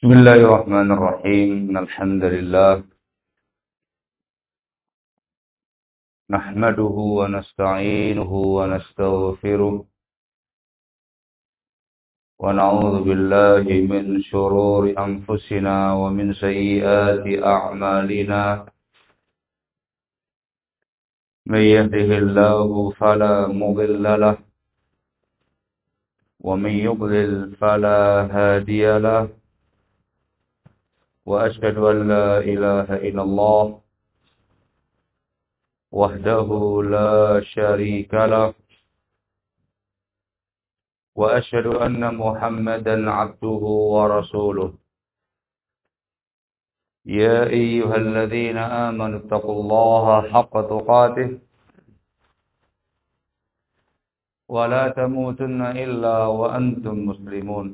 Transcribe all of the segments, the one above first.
بسم الله الرحمن الرحيم إن الحمد لله نحمده ونستعينه ونستغفره ونعوذ بالله من شرور أنفسنا ومن سيئات أعمالنا من يهده الله فلا مضل له ومن يضلل فلا هادي له وأشهد أن لا إله إلا الله وحده لا شريك له وأشهد أن محمدا عبده ورسوله يا أيها الذين آمنوا اتقوا الله حق تقاته ولا تموتن إلا وأنتم مسلمون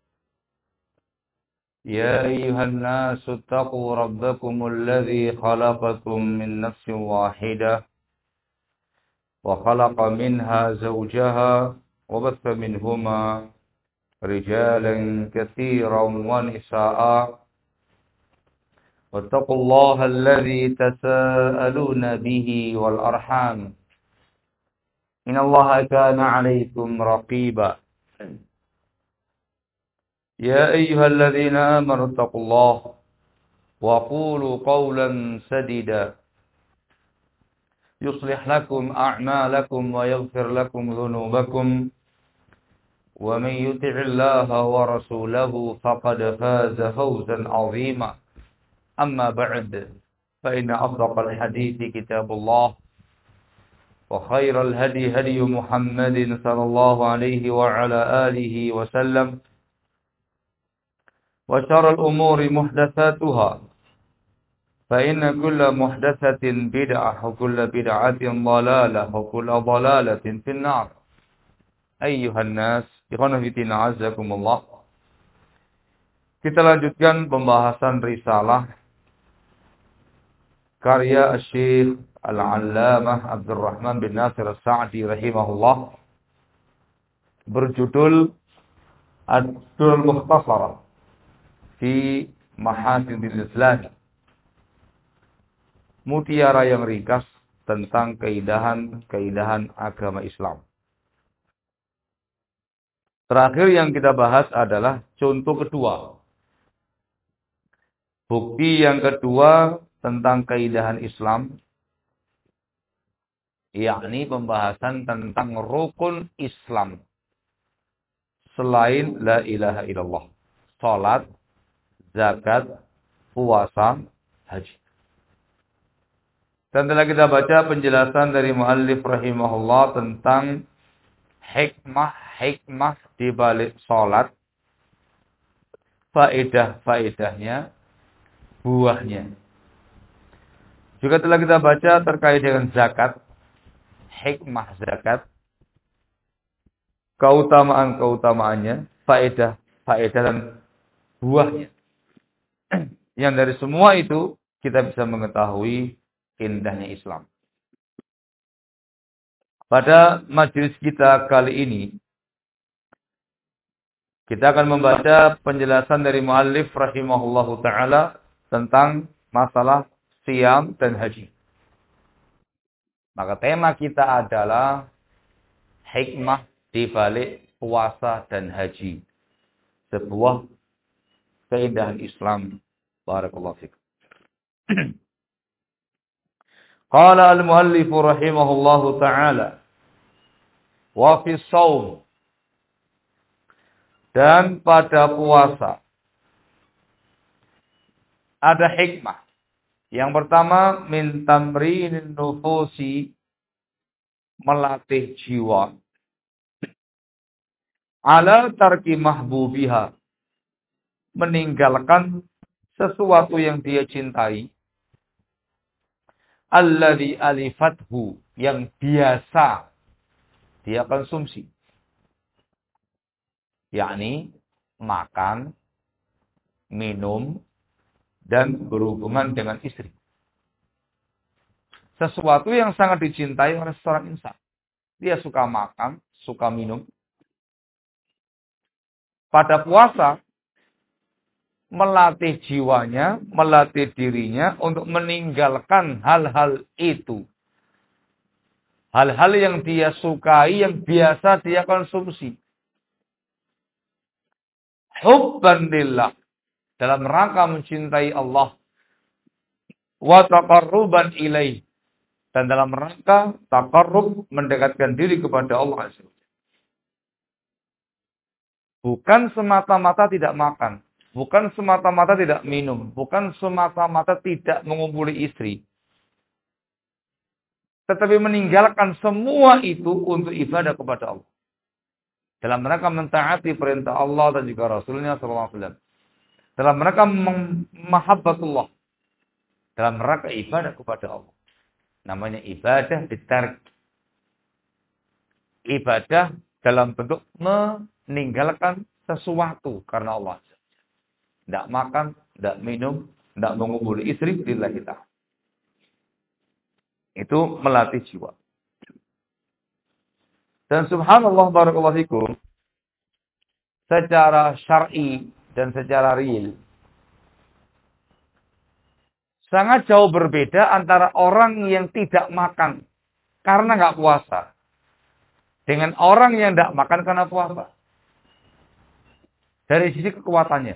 يا أيها الناس اتقوا ربكم الذي خلقكم من نفس واحدة وخلق منها زوجها وبث منهما رجالا كثيرا ونساء واتقوا الله الذي تساءلون به والأرحام إن الله كان عليكم رقيبا يا أيها الذين آمنوا اتقوا الله وقولوا قولا سديدا يصلح لكم أعمالكم ويغفر لكم ذنوبكم ومن يطع الله ورسوله فقد فاز فوزا عظيما أما بعد فإن أصدق الحديث كتاب الله وخير الهدي هدي محمد صلى الله عليه وعلى آله وسلم وشر الأمور محدثاتها فإن كل محدثة بدعة وكل بدعة ضلالة وكل ضلالة في النار أيها الناس ikhwan fillah azakumullah. Kita lanjutkan pembahasan risalah karya Syekh Al-Allamah Abdurrahman bin Nasir As-Sa'di rahimahullah berjudul Ad-Durrul Mukhtasarah fi Mahasinil Islam, mutiara yang ringkas tentang keindahan agama Islam. Terakhir yang kita bahas adalah contoh kedua. Bukti yang kedua tentang keindahan Islam, yakni pembahasan tentang rukun Islam selain la ilaha illallah. Salat, zakat, puasa, haji. Dan telah kita baca penjelasan dari muallif rahimahullah tentang hikmah di balik salat, faedah-faedahnya, buahnya. Juga telah kita baca terkait dengan zakat, hikmah zakat, keutamaan-keutamaannya, faedah dan buahnya. Yang dari semua itu kita bisa mengetahui indahnya Islam. Pada majelis kita kali ini, kita akan membaca penjelasan dari muallif rahimahullahu ta'ala tentang masalah siyam dan haji. Maka tema kita adalah hikmah di balik puasa dan haji. Sebuah keindahan Islam. Barakallahu fikum. Qala al-muallif rahimahullahu ta'ala wa fi shaum, dan pada puasa ada hikmah. Yang pertama, min tamrinin nufusi, melatih jiwa, ala tarki mahbubiha, meninggalkan sesuatu yang dia cintai, alladhi alifathu, yang biasa dia konsumsi, yakni makan, minum, dan berhubungan dengan istri. Sesuatu yang sangat dicintai oleh seorang insan. Dia suka makan, suka minum. Pada puasa, melatih jiwanya, melatih dirinya untuk meninggalkan hal-hal itu. Hal-hal yang dia sukai, yang biasa dia konsumsi. Hubban lillah. Dalam rangka mencintai Allah. Wa taqarruban ilaih. Dan dalam rangka taqarrub, mendekatkan diri kepada Allah Azza wa Jalla. Bukan semata-mata tidak makan. Bukan semata-mata tidak minum. Bukan semata-mata tidak mengumpuli istri. Tetapi meninggalkan semua itu untuk ibadah kepada Allah. Dalam rangka mentaati perintah Allah dan juga Rasulnya SAW. Dalam rangka mahabbatullah. Dalam rangka ibadah kepada Allah. Namanya ibadah ditarik. Ibadah dalam bentuk meninggalkan sesuatu karena Allah. Tidak makan, tidak minum, tidak mengumpuli istri, lillahi ta'ala. Itu melatih jiwa. Dan subhanallah barakallahu fikum, secara syar'i dan secara real, sangat jauh berbeda antara orang yang tidak makan karena nggak puasa dengan orang yang tidak makan karena puasa. Dari sisi kekuatannya.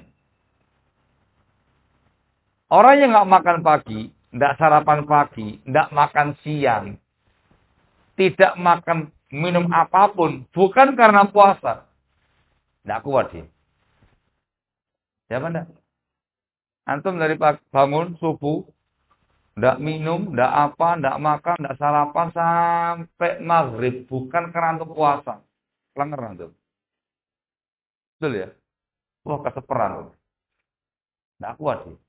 Orang yang nggak makan pagi, tidak sarapan pagi, tidak makan siang, tidak makan minum apapun, bukan karena puasa. Tidak kuat dia. Siapa enggak? Antum dari bangun subuh, tidak minum, tidak apa, tidak makan, tidak sarapan sampai maghrib, bukan karena antum puasa. Pelanggar antum. Betul ya? Wah, keseperan. Tidak kuat dia.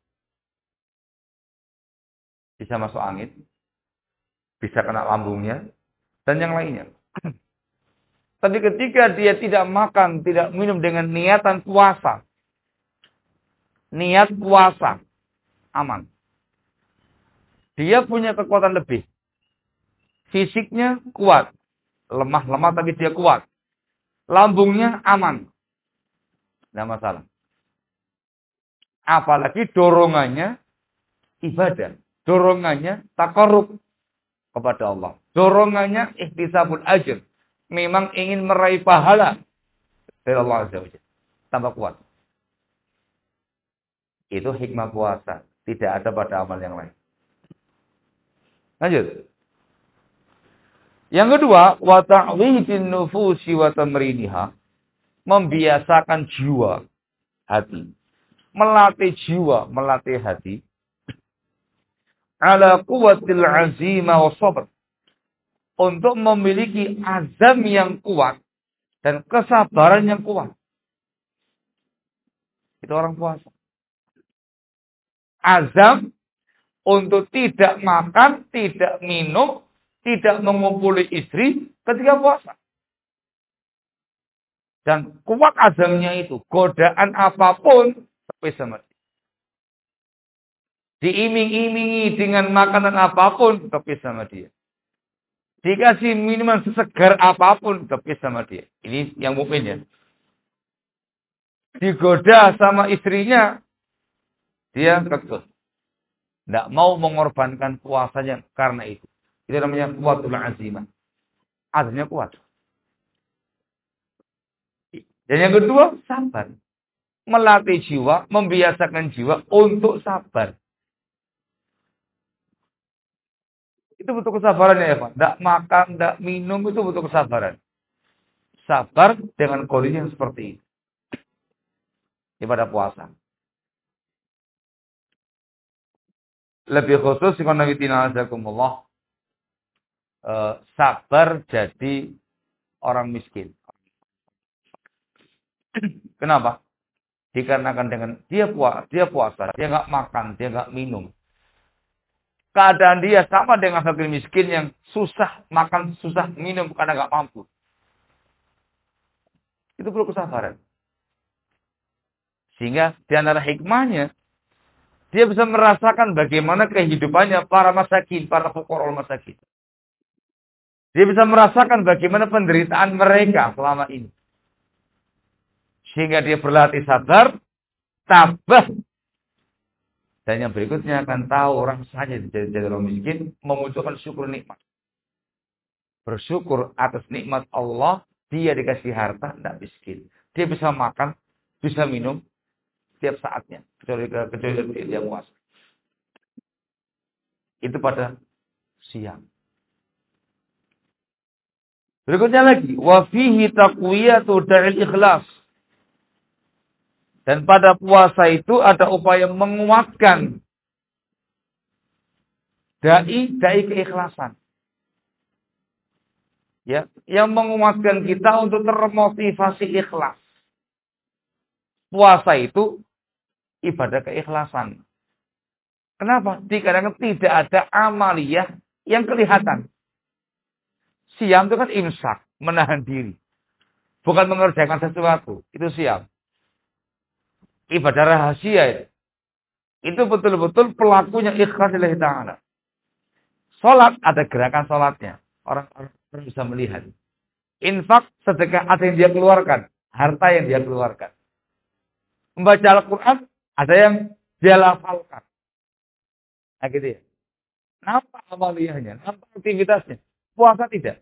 Bisa masuk angin, bisa kena lambungnya, dan yang lainnya. Tapi ketika dia tidak makan, tidak minum dengan niatan puasa, niat puasa, aman. Dia punya kekuatan lebih. Fisiknya kuat. Lemah-lemah tapi dia kuat. Lambungnya aman. Tidak masalah. Apalagi dorongannya ibadah. Dorongannya taqarrub kepada Allah. Dorongannya ihtisabul ajr. Memang ingin meraih pahala dari Allah Azza wa Jalla. Tambah kuat. Itu hikmah puasa. Tidak ada pada amal yang lain. Lanjut. Yang kedua, wa ta'widin nufusi wa tamriniha. Membiasakan jiwa, hati. Melatih jiwa, melatih hati. Ala quwwatil azimah wa sabr. Untuk memiliki azam yang kuat dan kesabaran yang kuat. Itu orang puasa. Azam untuk tidak makan, tidak minum, tidak mengumpuli istri ketika puasa. Dan kuat azamnya itu, godaan apapun tapi sama dia. Diiming-imingi dengan makanan apapun tapi sama dia. Dikasih minuman sesegar apapun tapi sama dia. Ini yang mukmin ya. Digoda sama istrinya, dia kekeh. Tidak mau mengorbankan puasanya karena itu. Itu namanya kuatul azimah. Azamnya kuat. Dan yang kedua, sabar. Melatih jiwa, membiasakan jiwa untuk sabar. Itu butuh kesabaran ya, Pak. Tidak makan, tidak minum, itu butuh kesabaran. Sabar dengan kondisi yang seperti itu. Ibadah puasa. Lebih khusus, sabar jadi orang miskin. Kenapa? Dikarenakan dengan dia puasa, dia nggak makan, dia nggak minum. Keadaan dia sama dengan fakir miskin yang susah makan, susah minum karena nggak mampu. Itu perlu kesabaran. Sehingga di antara hikmahnya, dia bisa merasakan bagaimana kehidupannya para masakin, para fuqara masakin. Dia bisa merasakan bagaimana penderitaan mereka selama ini. Sehingga dia berlatih sabar tabah. Dan yang berikutnya akan tahu orang saja jadi orang miskin memunculkan syukur nikmat. Bersyukur atas nikmat Allah, dia dikasih harta, tidak miskin. Dia bisa makan, bisa minum setiap saatnya, kecuali dia puasa. Itu pada siang. Berikutnya lagi, wa fihi taqwiyatu da'il ikhlas. Dan pada puasa itu ada upaya menguatkan dai keikhlasan. Ya, yang menguatkan kita untuk termotivasi ikhlas. Puasa itu ibadah keikhlasan. Kenapa? Dikarenakan tidak ada amaliyah yang kelihatan. Siam itu kan imsak, menahan diri. Bukan mengerjakan sesuatu, itu siam. Ibadah rahasia itu. Itu betul-betul pelakunya ikhlas lillahi ta'ala. Salat ada gerakan salatnya. Orang bisa melihat. Infak sedekah ada yang dia keluarkan. Harta yang dia keluarkan. Membaca Al-Quran ada yang dia lafalkan. Nah gitu ya. Nampak amaliyahnya, nampak aktivitasnya. Puasa tidak.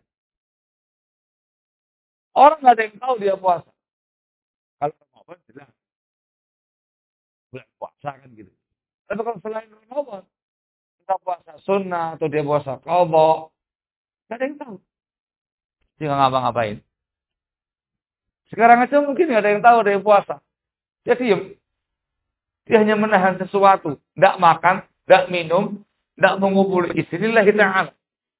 Orang nggak ada yang tahu dia puasa. Kalau Ramadan jelas. Bulan puasa kan gitu. Tapi kalau selain Ramadan, kita puasa sunnah atau dia puasa qadha, nggak ada yang tahu. Dia nggak ngapa-ngapain. Sekarang aja mungkin nggak ada yang tahu dia puasa. Dia diem. Dia hanya menahan sesuatu. Nggak makan, nggak minum, nggak mengumpuli istri lillahi ta'ala.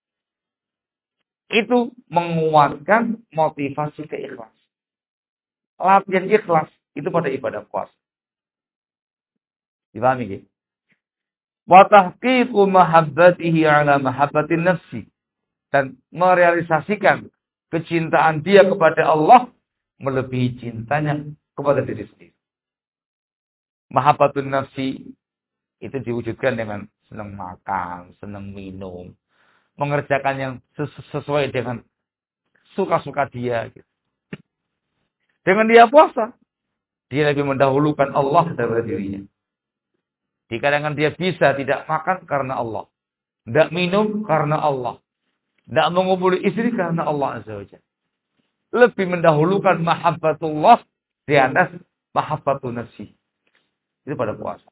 Itu menguatkan motivasi keikhlas. Latihan ikhlas itu pada ibadah puasa. Dipahami gitu? Wa tahqiqu mahabbatihi ala mahabbatin nafsi. Dan merealisasikan kecintaan dia kepada Allah melebihi cintanya kepada diri sendiri. Mahabbatun nafsi itu diwujudkan dengan senang makan, senang minum, mengerjakan yang sesuai dengan suka-suka dia. Gitu. Dengan dia puasa, dia lebih mendahulukan Allah daripada dirinya. Dikarenakan dia bisa tidak makan karena Allah, tidak minum karena Allah, tidak mengumpuli istri karena Allah Azza wa Jalla. Lebih mendahulukan mahabbatullah di atas mahabbatun nafsi. Itu pada puasa.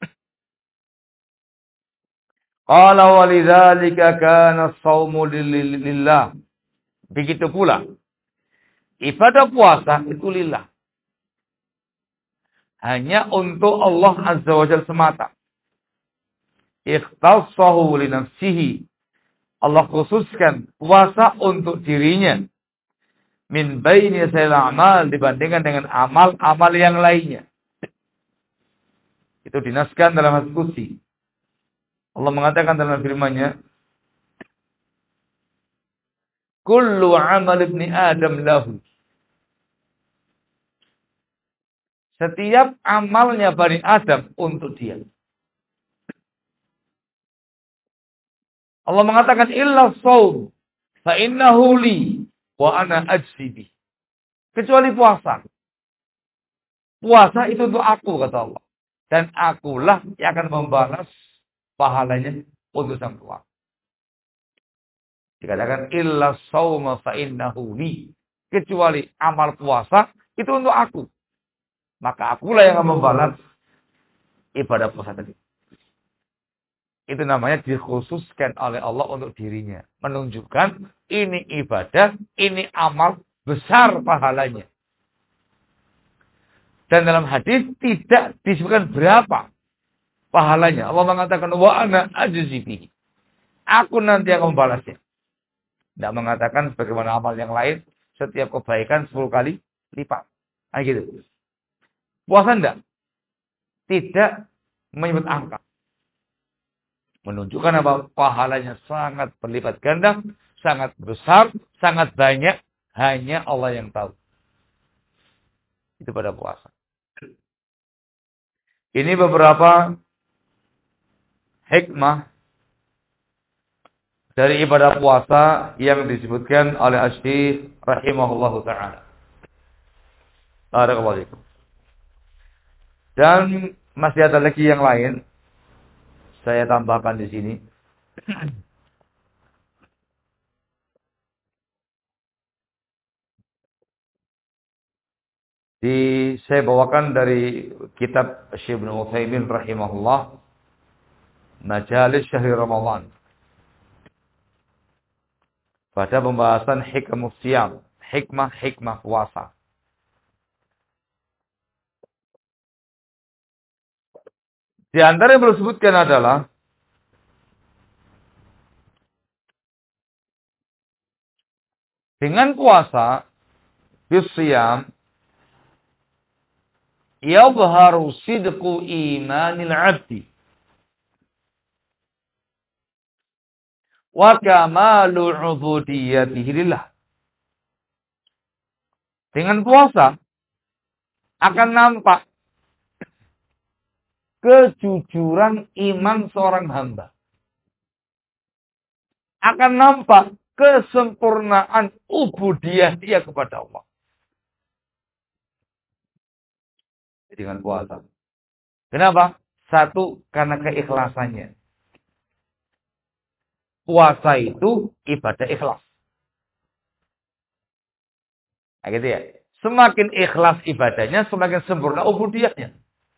Qala walidzalika kana as-shaumu lillah. Begitu pula ibadah puasa itu lillah. Hanya untuk Allah Azza wa Jalla semata. Ikhtassahu li nafsihi. Allah khususkan puasa untuk dirinya. Min baini sa'il a'mal dibandingkan dengan amal-amal yang lainnya. Itu dinaskan dalam hadis qudsi. Allah mengatakan dalam firman-Nya, kullu amal ibni Adam lahu. Setiap amalnya Bani Adam untuk dia. Allah mengatakan illa shaum fa innahu li wa ana ajzi bih. Kecuali puasa. Puasa itu untuk aku kata Allah. Dan akulah yang akan membalas pahalanya untuk sang pelaku. Dikatakan illa shauma fa innahu li. Kecuali amal puasa itu untuk aku. Maka akulah yang akan membalas ibadah puasa tadi. Itu namanya dikhususkan oleh Allah untuk dirinya. Menunjukkan ini ibadah, ini amal besar pahalanya. Dan dalam hadis tidak disebutkan berapa pahalanya. Allah mengatakan wa ana ajzi bihi. Aku nanti akan membalasnya. Tidak mengatakan sebagaimana amal yang lain setiap kebaikan 10 kali lipat. Nah gitu. Puasa enggak? Tidak menyebut angka. Menunjukkan apa? Pahalanya sangat berlipat ganda, sangat besar, sangat banyak. Hanya Allah yang tahu. Itu pada puasa. Ini beberapa hikmah dari ibadah puasa yang disebutkan oleh Asy-Syaikh rahimahullahu ta'ala. Barakallahu fiikum. Dan masih ada lagi yang lain. Saya tambahkan di sini. Saya bawakan dari kitab Syekh Ibnu Utsaimin rahimahullah, Majalis Syahri Ramadan. Pada pembahasan hikmah siyam, hikmah puasa. Di antara yang disebutkan adalah dengan puasa, bisiyam, yadhharu sidqu imanil abdi wa kamalu ubudiyyatihi lillah. Dengan puasa akan nampak kejujuran iman seorang hamba. Akan nampak kesempurnaan ubudiyah dia kepada Allah. Dengan puasa. Kenapa? Satu, karena keikhlasannya. Puasa itu ibadah ikhlas. Nah, gitu ya. Semakin ikhlas ibadahnya, semakin sempurna ubudiyahnya.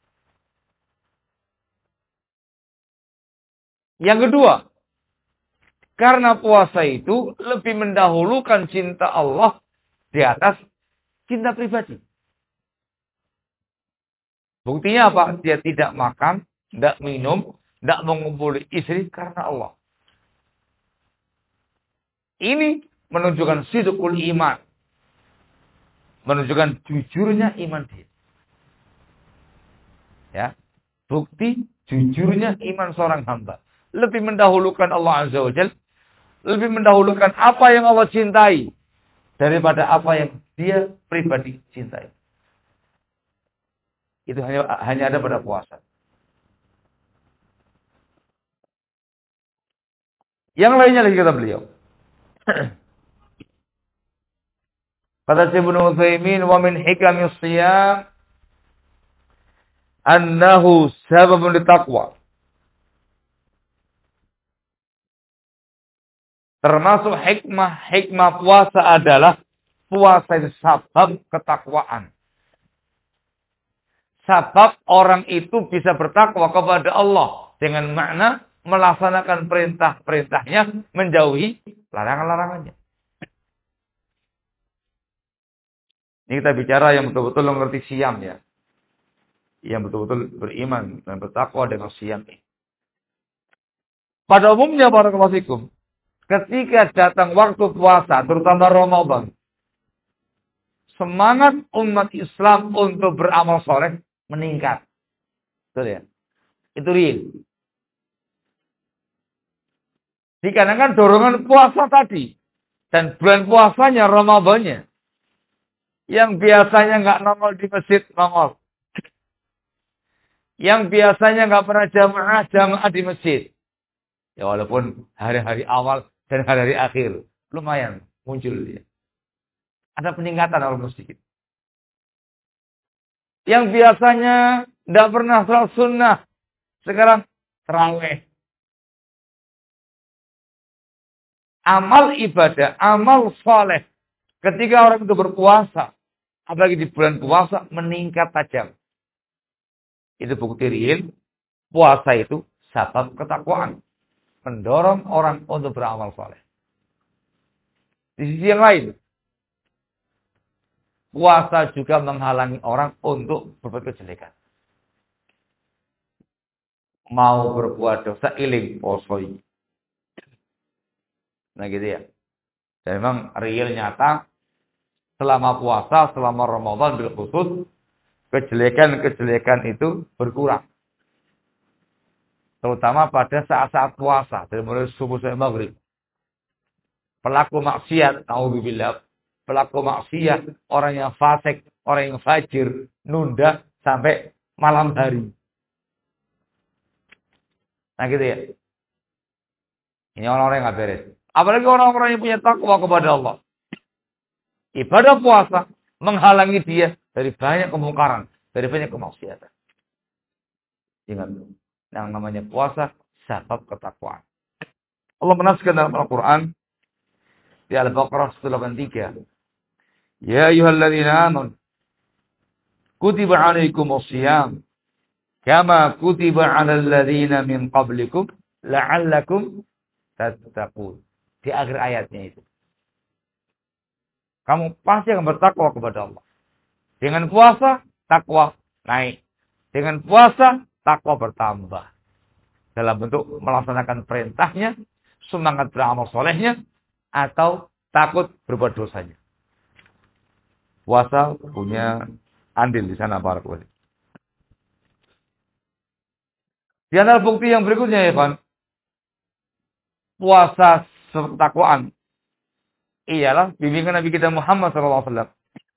Yang kedua, karena puasa itu lebih mendahulukan cinta Allah di atas cinta pribadi. Buktinya apa? Dia tidak makan, tidak minum, tidak mengumpuli istri karena Allah. Ini menunjukkan sidqul iman. Menunjukkan jujurnya iman dia. Ya. Bukti jujurnya iman seorang hamba. Lebih mendahulukan Allah Azza wa Jalla. Lebih mendahulukan apa yang Allah cintai. Daripada apa yang dia pribadi cintai. Itu hanya ada pada puasa. Yang lainnya lagi kata beliau. Kata Syekh Ibnu Utsaimin, wa min hikamis shiyam annahu sababun litaqwa. Termasuk hikmah puasa adalah puasa itu sabab ketakwaan. Sabab orang itu bisa bertakwa kepada Allah dengan makna melaksanakan perintah-perintahnya, menjauhi larangan-larangannya. Ini kita bicara yang betul-betul mengerti siam ya. Yang betul-betul beriman dan bertakwa dengan siam ini. Pada umumnya barakallahu fikum, ketika datang waktu puasa, terutama Ramadan, semangat umat Islam untuk beramal soleh meningkat. Betul ya? Itu real. Dikarenakan dorongan puasa tadi. Dan bulan puasanya, Ramadannya. Yang biasanya nggak nongol di masjid, nongol. Yang biasanya nggak pernah jamaah di masjid. Ya walaupun hari-hari awal dan hari-hari akhir. Lumayan muncul dia. Ada peningkatan walaupun sedikit. Yang biasanya tidak pernah salat sunnah. Sekarang tarawih. Amal ibadah, amal soleh. Ketika orang itu berpuasa. Apalagi di bulan puasa meningkat tajam. Itu bukti real. Puasa itu sabab ketakwaan. Mendorong orang untuk beramal soleh. Di sisi yang lain. Puasa juga menghalangi orang untuk berbuat kejelekan. Mau berbuat dosa iling posoi. Nah gitu ya. Dan memang real nyata. Selama puasa, selama Ramadan bil khusus. Kejelekan-kejelekan itu berkurang. Terutama pada saat-saat puasa. Dari mulai subuh sampai maghrib. Pelaku maksiat. Na'udzubillah. Pelaku maksiat. Orang yang fasik. Orang yang fajir. Nunda sampai malam hari. Nah gitu ya. Ini orang-orang yang gak beres. Apalagi orang-orang yang punya takwa kepada Allah. Ibadah puasa menghalangi dia dari banyak kemungkaran. Dari banyak kemaksiatan. Ingat, yang namanya puasa sebab ketakwaan. Allah menaskan dalam Al-Quran di Al-Baqarah 183. Ya ayyuhalladzina amanu kutiba alaikumusiyam kama kutiba 'alal ladzina min qablikum la'allakum tattaqun. Di akhir ayatnya itu. Kamu pasti akan bertakwa kepada Allah. Dengan puasa, takwa naik. Dengan puasa, takwa bertambah. Dalam bentuk melaksanakan perintahnya, semangat beramal solehnya, atau takut berbuat dosanya. Puasa punya andil di sana, barakallahu. Di antara bukti yang berikutnya, ya kan, puasa takwaan ialah bimbingan Nabi kita Muhammad SAW.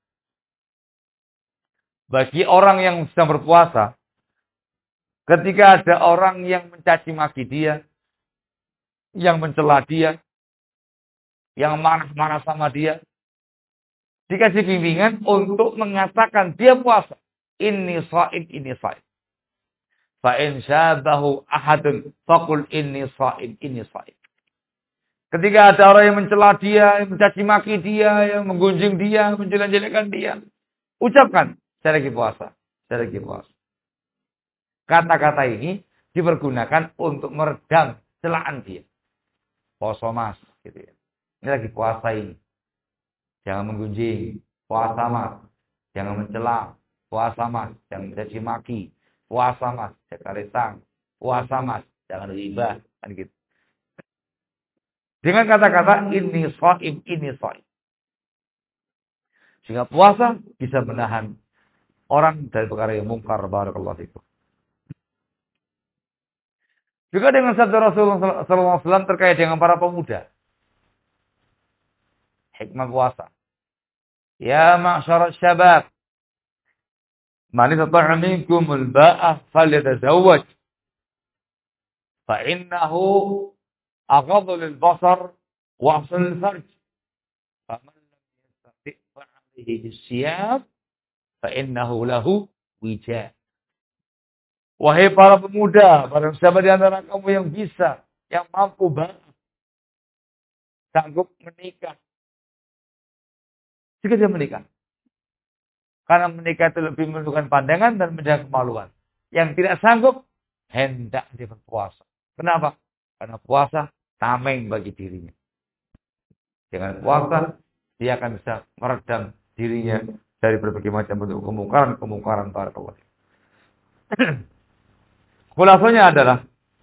Bagi orang yang sedang berpuasa, ketika ada orang yang mencaci maki dia, yang mencela dia, yang marah-marah sama dia, dikasih bimbingan untuk mengatakan dia puasa. Inni sha'im, inni sha'im. Fa'in syabahu ahadun, faqul inni sha'im, inni sha'im. Ketika ada orang yang mencela dia, yang mencaci maki dia, yang menggunjing dia, menjelek-jelekkan dia, ucapkan, saya lagi puasa, saya lagi puasa. Kata-kata ini dipergunakan untuk meredam celaan dia. Poso mas, gitu ya. Ini lagi puasa ini. Jangan menggunjing, puasa mas. Jangan mencela, puasa mas. Jangan mencaci maki, puasa mas. Jangan resang, puasa mas. Jangan riba, kan gitu. Dengan kata-kata ini shaim, ini shaim. Sehingga puasa bisa menahan orang dari perkara yang mungkar. Barakallahu fikum. Juga dengan sabda Rasulullah SAW terkait dengan para pemuda. Hikmah puasa. Ya ma'syar syabab. Man istata'a minkumul ba'ah falyatazawwaj. Fa'innahu aghaddu lil basar wa ahsanu lil farj. Faman lam yastati' fa'alayhi bisyam fa'innahu lahu wija. Wahai para pemuda, para siapa di antara kamu yang bisa, yang mampu banget, sanggup menikah, jika dia menikah. Karena menikah itu lebih menunjukkan pandangan dan menjaga kemaluan. Yang tidak sanggup, hendak dia berpuasa. Kenapa? Karena puasa tameng bagi dirinya. Dengan puasa, dia akan bisa meredam dirinya dari berbagai macam bentuk kemungkaran barakallahu. Khulasannya adalah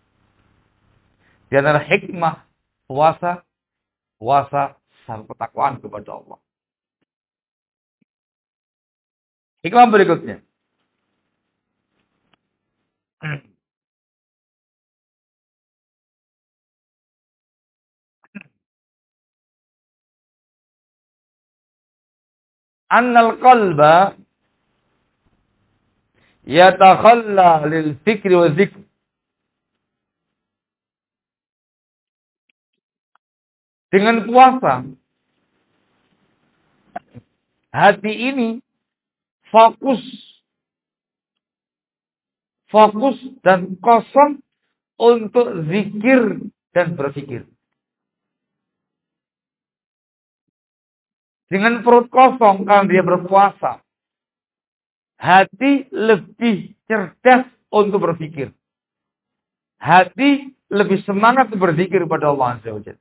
di antara hikmah puasa sang ketakwaan kepada Allah. Hikmah berikutnya. Annal qalba yatakhalla lil fikri wa dzikr. Dengan puasa, hati ini fokus dan kosong untuk zikir dan berpikir. Dengan perut kosong kalau dia berpuasa, hati lebih cerdas untuk berpikir. Hati lebih semangat berzikir kepada Allah Azza wa Jalla.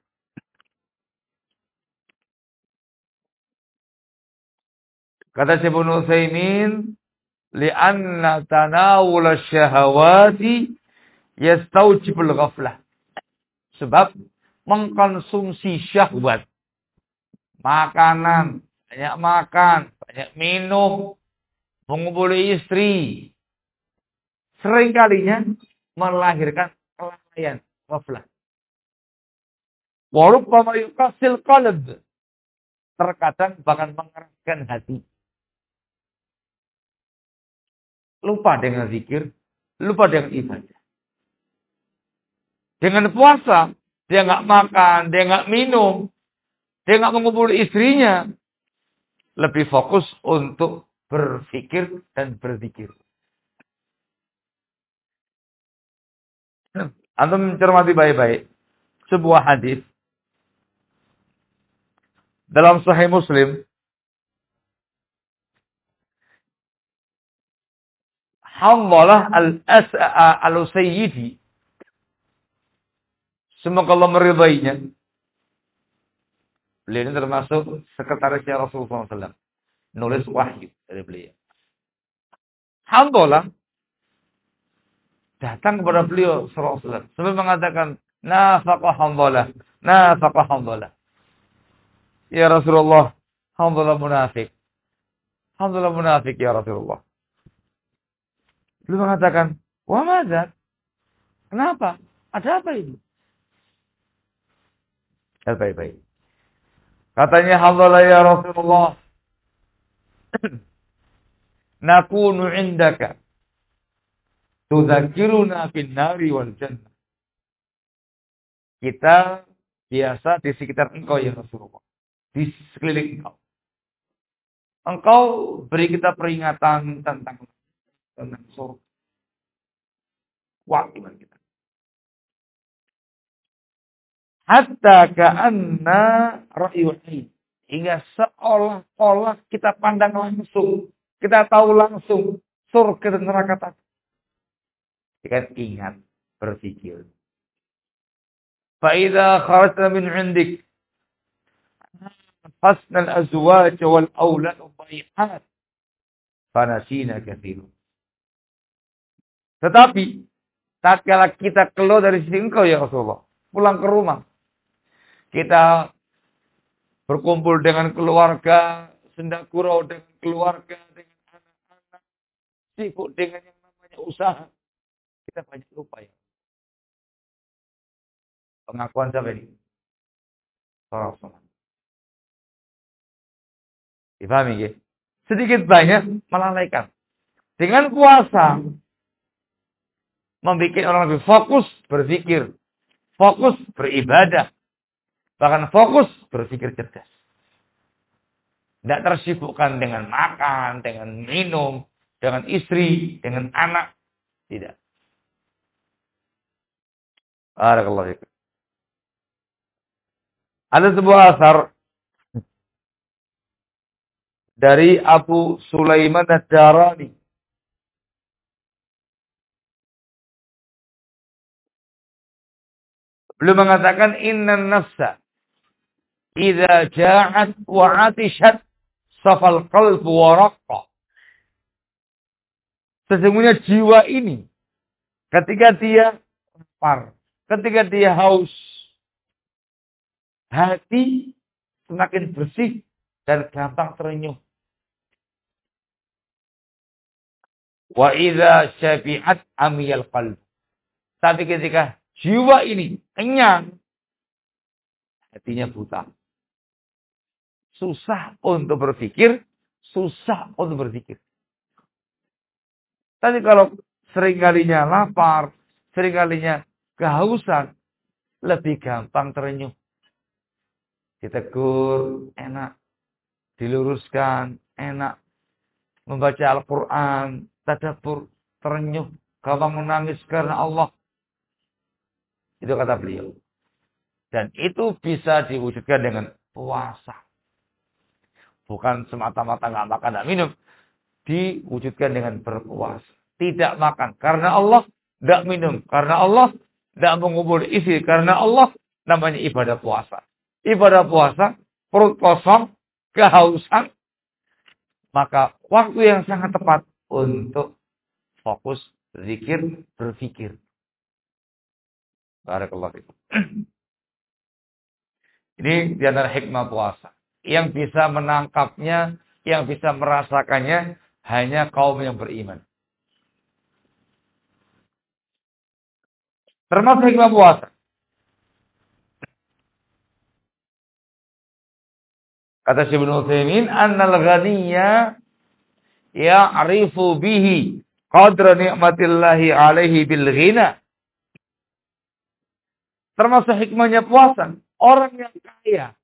Kata Syekh Ibnu Utsaimin, li'anna tanawul syahawati yastawjibul ghaflah. Sebab mengkonsumsi syahwat, makanan, banyak makan, banyak minum, mengumpuli istri, seringkalinya melahirkan kelalaian, ghaflah. Wa rubbama yuqassil qalb. Terkadang bahkan mengeraskan hati. Lupa dengan zikir, lupa dengan ibadah. Dengan puasa, dia nggak makan, dia nggak minum, dia nggak mengumpuli istrinya. Lebih fokus untuk berpikir dan berzikir. Antum mencermati baik-baik sebuah hadis dalam Sahih Muslim, Hanzalah al-Usayyidi, semoga Allah meridainya. Beliau ini termasuk sekretarisnya Rasulullah SAW. Nulis wahyu dari beliau. Hanzalah datang kepada beliau sallallahu alaihi wasallam sambil mengatakan, nafaqa Hanzalah, nafaqa Hanzalah. Ya Rasulullah, Hanzalah munafik. Hanzalah munafik ya Rasulullah. Beliau mengatakan, wa madzak? Kenapa? Ada apa ini? Baik-baik. Katanya Hanzalah, ya Rasulullah, nakunu indaka tudzakiruna bin nari wal jannah. Kita biasa di sekitar engkau ya Rasulullah, di sekeliling engkau. Engkau beri kita peringatan tentang surga. Wah, iman kita. Hatta ka'anna ra'yu'in. Hingga seolah-olah kita pandang langsung. Kita tahu langsung surga dan neraka tadi. Kita ingat, berpikir. Fa'idha kharajna min 'indik. Fasna al-azwaj wal-awlad dhai'at. Fanasina katsirun. Tetapi tatkala kita keluar dari sisi engkau ya Rasulullah, pulang ke rumah, kita berkumpul dengan keluarga, senda gurau dengan keluarga, dengan anak-anak, sibuk dengan yang namanya usaha, kita banyak lupa ya. Pengakuan siapa ini? Rasulullah. Dipahami ya? Sedikit banyak melalaikan. Dengan puasa, membuat orang lebih fokus berpikir, fokus beribadah, bahkan fokus berpikir cerdas. Tidak tersibukkan dengan makan, dengan minum, dengan istri, dengan anak. Tidak. Barakallahu fikum. Ada sebuah asar dari Abu Sulaiman ad-Darani. Beliau mengatakan, innan nafsa idza ja'at wa 'atishat safal qalbu wa raqqa. Sesungguhnya jiwa ini ketika dia lapar, ketika dia haus, hati semakin bersih dan gampang terenyuh. Wa idza syabi'at amiyal qalb. Tapi ketika jiwa ini kenyang, hatinya buta. Susah untuk berpikir, susah untuk berpikir. Tapi kalau seringkalinya lapar, seringkalinya kehausan, lebih gampang terenyuh. Ditegur, enak. Diluruskan, enak. Membaca Al-Quran, tadabbur, terenyuh. Gampang menangis karena Allah. Itu kata beliau. Dan itu bisa diwujudkan dengan puasa. Bukan semata-mata nggak makan, nggak minum. Diwujudkan dengan berpuasa. Tidak makan karena Allah, tidak minum karena Allah, tidak mengumpul isi karena Allah, namanya ibadah puasa. Ibadah puasa, perut kosong, kehausan, maka waktu yang sangat tepat untuk fokus, zikir, berpikir. Barakallahu fikum. Ini di antara hikmah puasa. Yang bisa menangkapnya, yang bisa merasakannya, hanya kaum yang beriman. Termasuk hikmah puasa. Kata Syekh Ibnu Utsaimin, annal ghaniyya ya'rifu bihi qadra ni'matillahi alaihi bil ghina. Termasuk hikmahnya puasa. Orang yang kaya,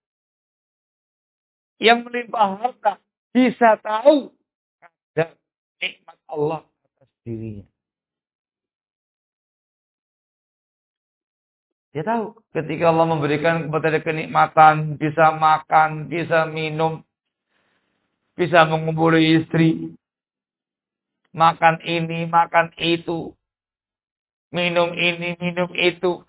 yang melimpah harta, bisa tahu ada nikmat Allah atas dirinya. Dia tahu ketika Allah memberikan kepada dia kenikmatan, bisa makan, bisa minum, bisa mengumpuli istri, makan ini, makan itu, minum ini, minum itu.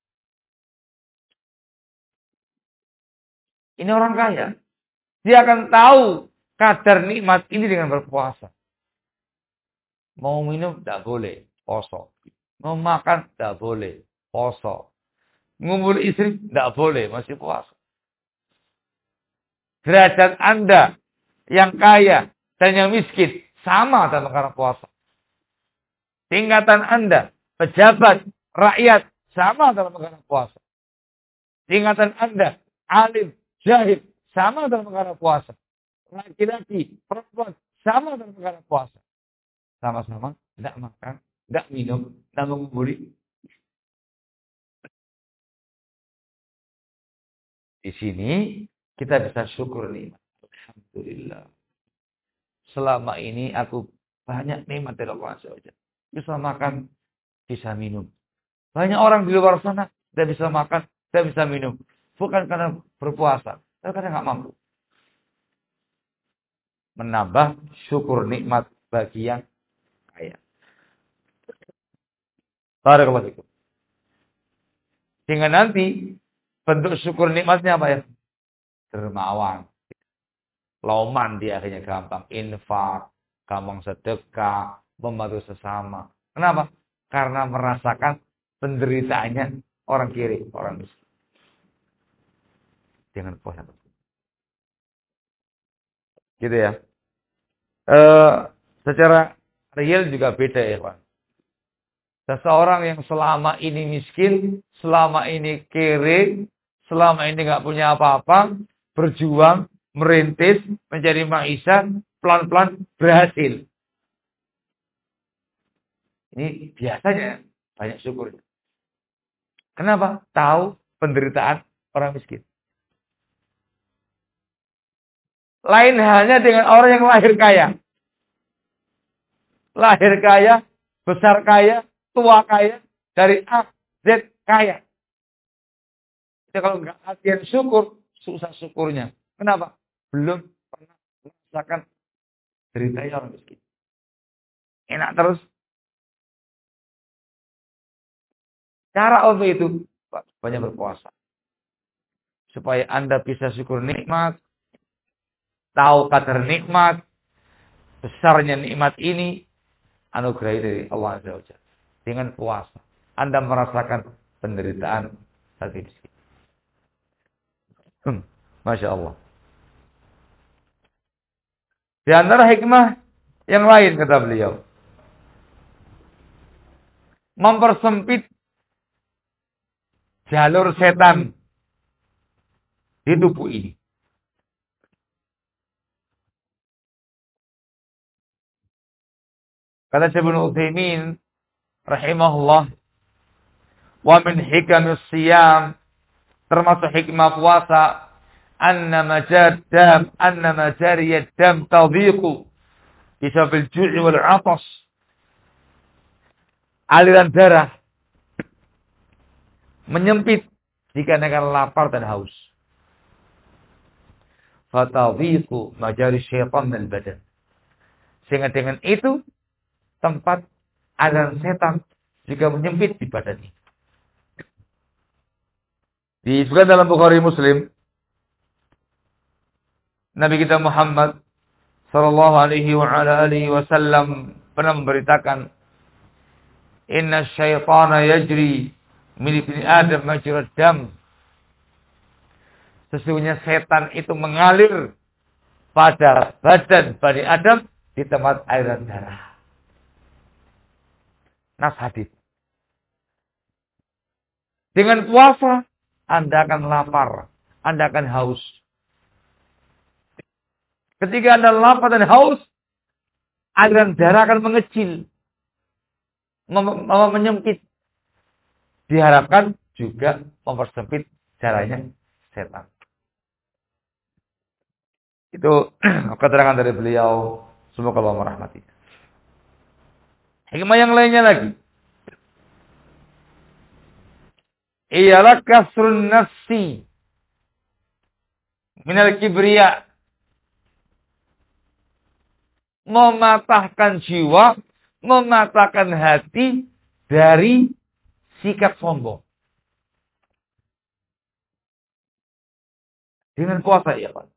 Ini orang kaya. Dia akan tahu kadar nikmat ini dengan berpuasa. Mau minum, tidak boleh, poso. Mau makan, tidak boleh, poso. Ngumpul istri, tidak boleh, masih puasa. Derajat Anda yang kaya dan yang miskin sama dalam perkara puasa. Tingkatan Anda, pejabat, rakyat, sama dalam perkara puasa. Tingkatan Anda, alim, jahil, sama dalam perkara puasa. Laki-laki, perempuan, sama dalam perkara puasa. Sama-sama, tidak makan, tidak minum, tidak mengumpuli. Di sini kita bisa syukur nikmat. Alhamdulillah. Selama ini aku banyak nikmat dari Allah Azza wa Jalla. Bisa makan, bisa minum. Banyak orang di luar sana tidak bisa makan, tidak bisa minum. Bukan karena berpuasa, tapi karena nggak mampu. Menambah syukur nikmat bagi yang kaya. Barakallahu fikum. Sehingga nanti bentuk syukur nikmatnya apa ya? Dermawan. Loman dia akhirnya gampang. Infak, gampang sedekah, membantu sesama. Kenapa? Karena merasakan penderitaannya orang kiri, orang miskin. Dengan puasa. Gitu ya. Secara real juga beda ya Pak. Seseorang yang selama ini miskin, selama ini kere, selama ini nggak punya apa-apa, berjuang, merintis, mencari maisha, pelan-pelan berhasil. Ini biasanya banyak syukur. Kenapa? Tahu penderitaan orang miskin. Lain halnya dengan orang yang lahir kaya. Lahir kaya, besar kaya, tua kaya, dari A, Z kaya. Jadi kalau nggak latihan syukur, susah syukurnya. Kenapa? Belum pernah merasakan deritanya orang miskin. Enak terus. Cara untuk itu, banyak berpuasa. Supaya Anda bisa syukur nikmat, tahu kadar nikmat, besarnya nikmat ini, anugerah dari Allah Azza wa Jalla. Dengan puasa, Anda merasakan penderitaan hati miskin. Masya Allah. Di antara hikmah yang lain kata beliau, mempersempit jalur setan di tubuh ini. Kata Syekh Ibnu Utsaimin rahimahullah, wa min hikamis siyam, termasuk hikmah puasa, anna majariyad dam tadhiqu bisababil ju'i wal 'atas. Aliran darah menyempit dikarenakan lapar dan haus. Fatadhiqu majari syaitan dan badan. Sehingga dengan itu tempat aliran setan juga menyempit di badan ini. Disebutkan dalam Bukhari Muslim, Nabi kita Muhammad sallallahu alaihi wa ala alihi wasallam pernah memberitakan, inna syaitana yajri min ibni Adam majrad dam. Sesungguhnya setan itu mengalir pada badan Bani Adam di tempat aliran darah. Nas hadis. Dengan puasa, Anda akan lapar, Anda akan haus. Ketika Anda lapar dan haus, aliran darah akan mengecil, menyempit. Diharapkan juga mempersempit jalannya setan. Itu keterangan dari beliau. Semoga Allah merahmati. Hikmah yang lainnya lagi. ialah kasrun nafsi minal kibriya. Mematahkan jiwa, mematahkan hati dari sikap sombong. Dengan puasa ya Pak.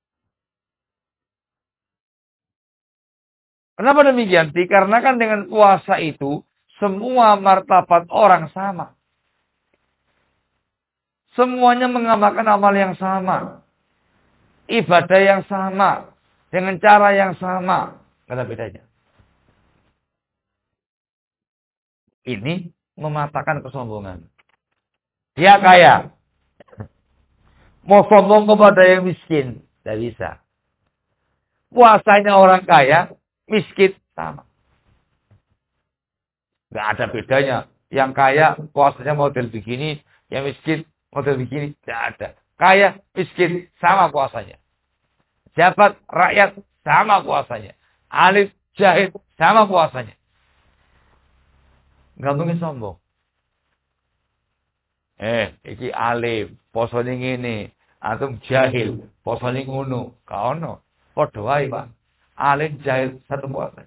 Kenapa demikian? Dikarenakan dengan puasa itu semua martabat orang sama. Semuanya mengamalkan amal yang sama. Ibadah yang sama. Dengan cara yang sama. Tidak ada bedanya. Ini mematahkan kesombongan. Dia kaya. Mau sombong kepada yang miskin. Tidak bisa. Puasanya orang kaya, miskin sama. Tidak ada bedanya. Yang kaya puasanya model begini. Yang miskin model begini. Tidak ada. Kaya, miskin sama puasanya. Jabat, rakyat sama puasanya. Alim, jahil sama puasanya. Nggak mungkin sombong. Iki alim, posone ngene, antum jahil, posone ngono. Ka ono. Padha wae, Pak. Alim jahil satu puasa.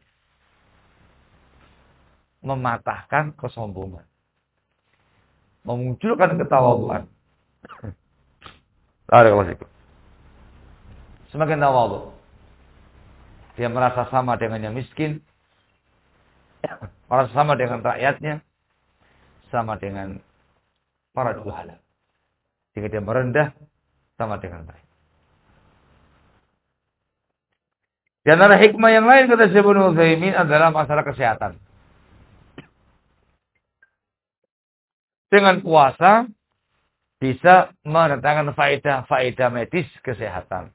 Mematahkan kesombongan. Memunculkan ketawaduan. Barakallahu. Semakin tawadhu. Dia merasa sama dengan yang miskin, merasa sama dengan rakyatnya, sama dengan para juhala. Jika dia merendah, sama dengan mereka. Dan ada hikmah yang lain kata Syekh Ibnu Utsaimin adalah masalah kesehatan. Dengan puasa bisa mendatangkan faedah medis kesehatan.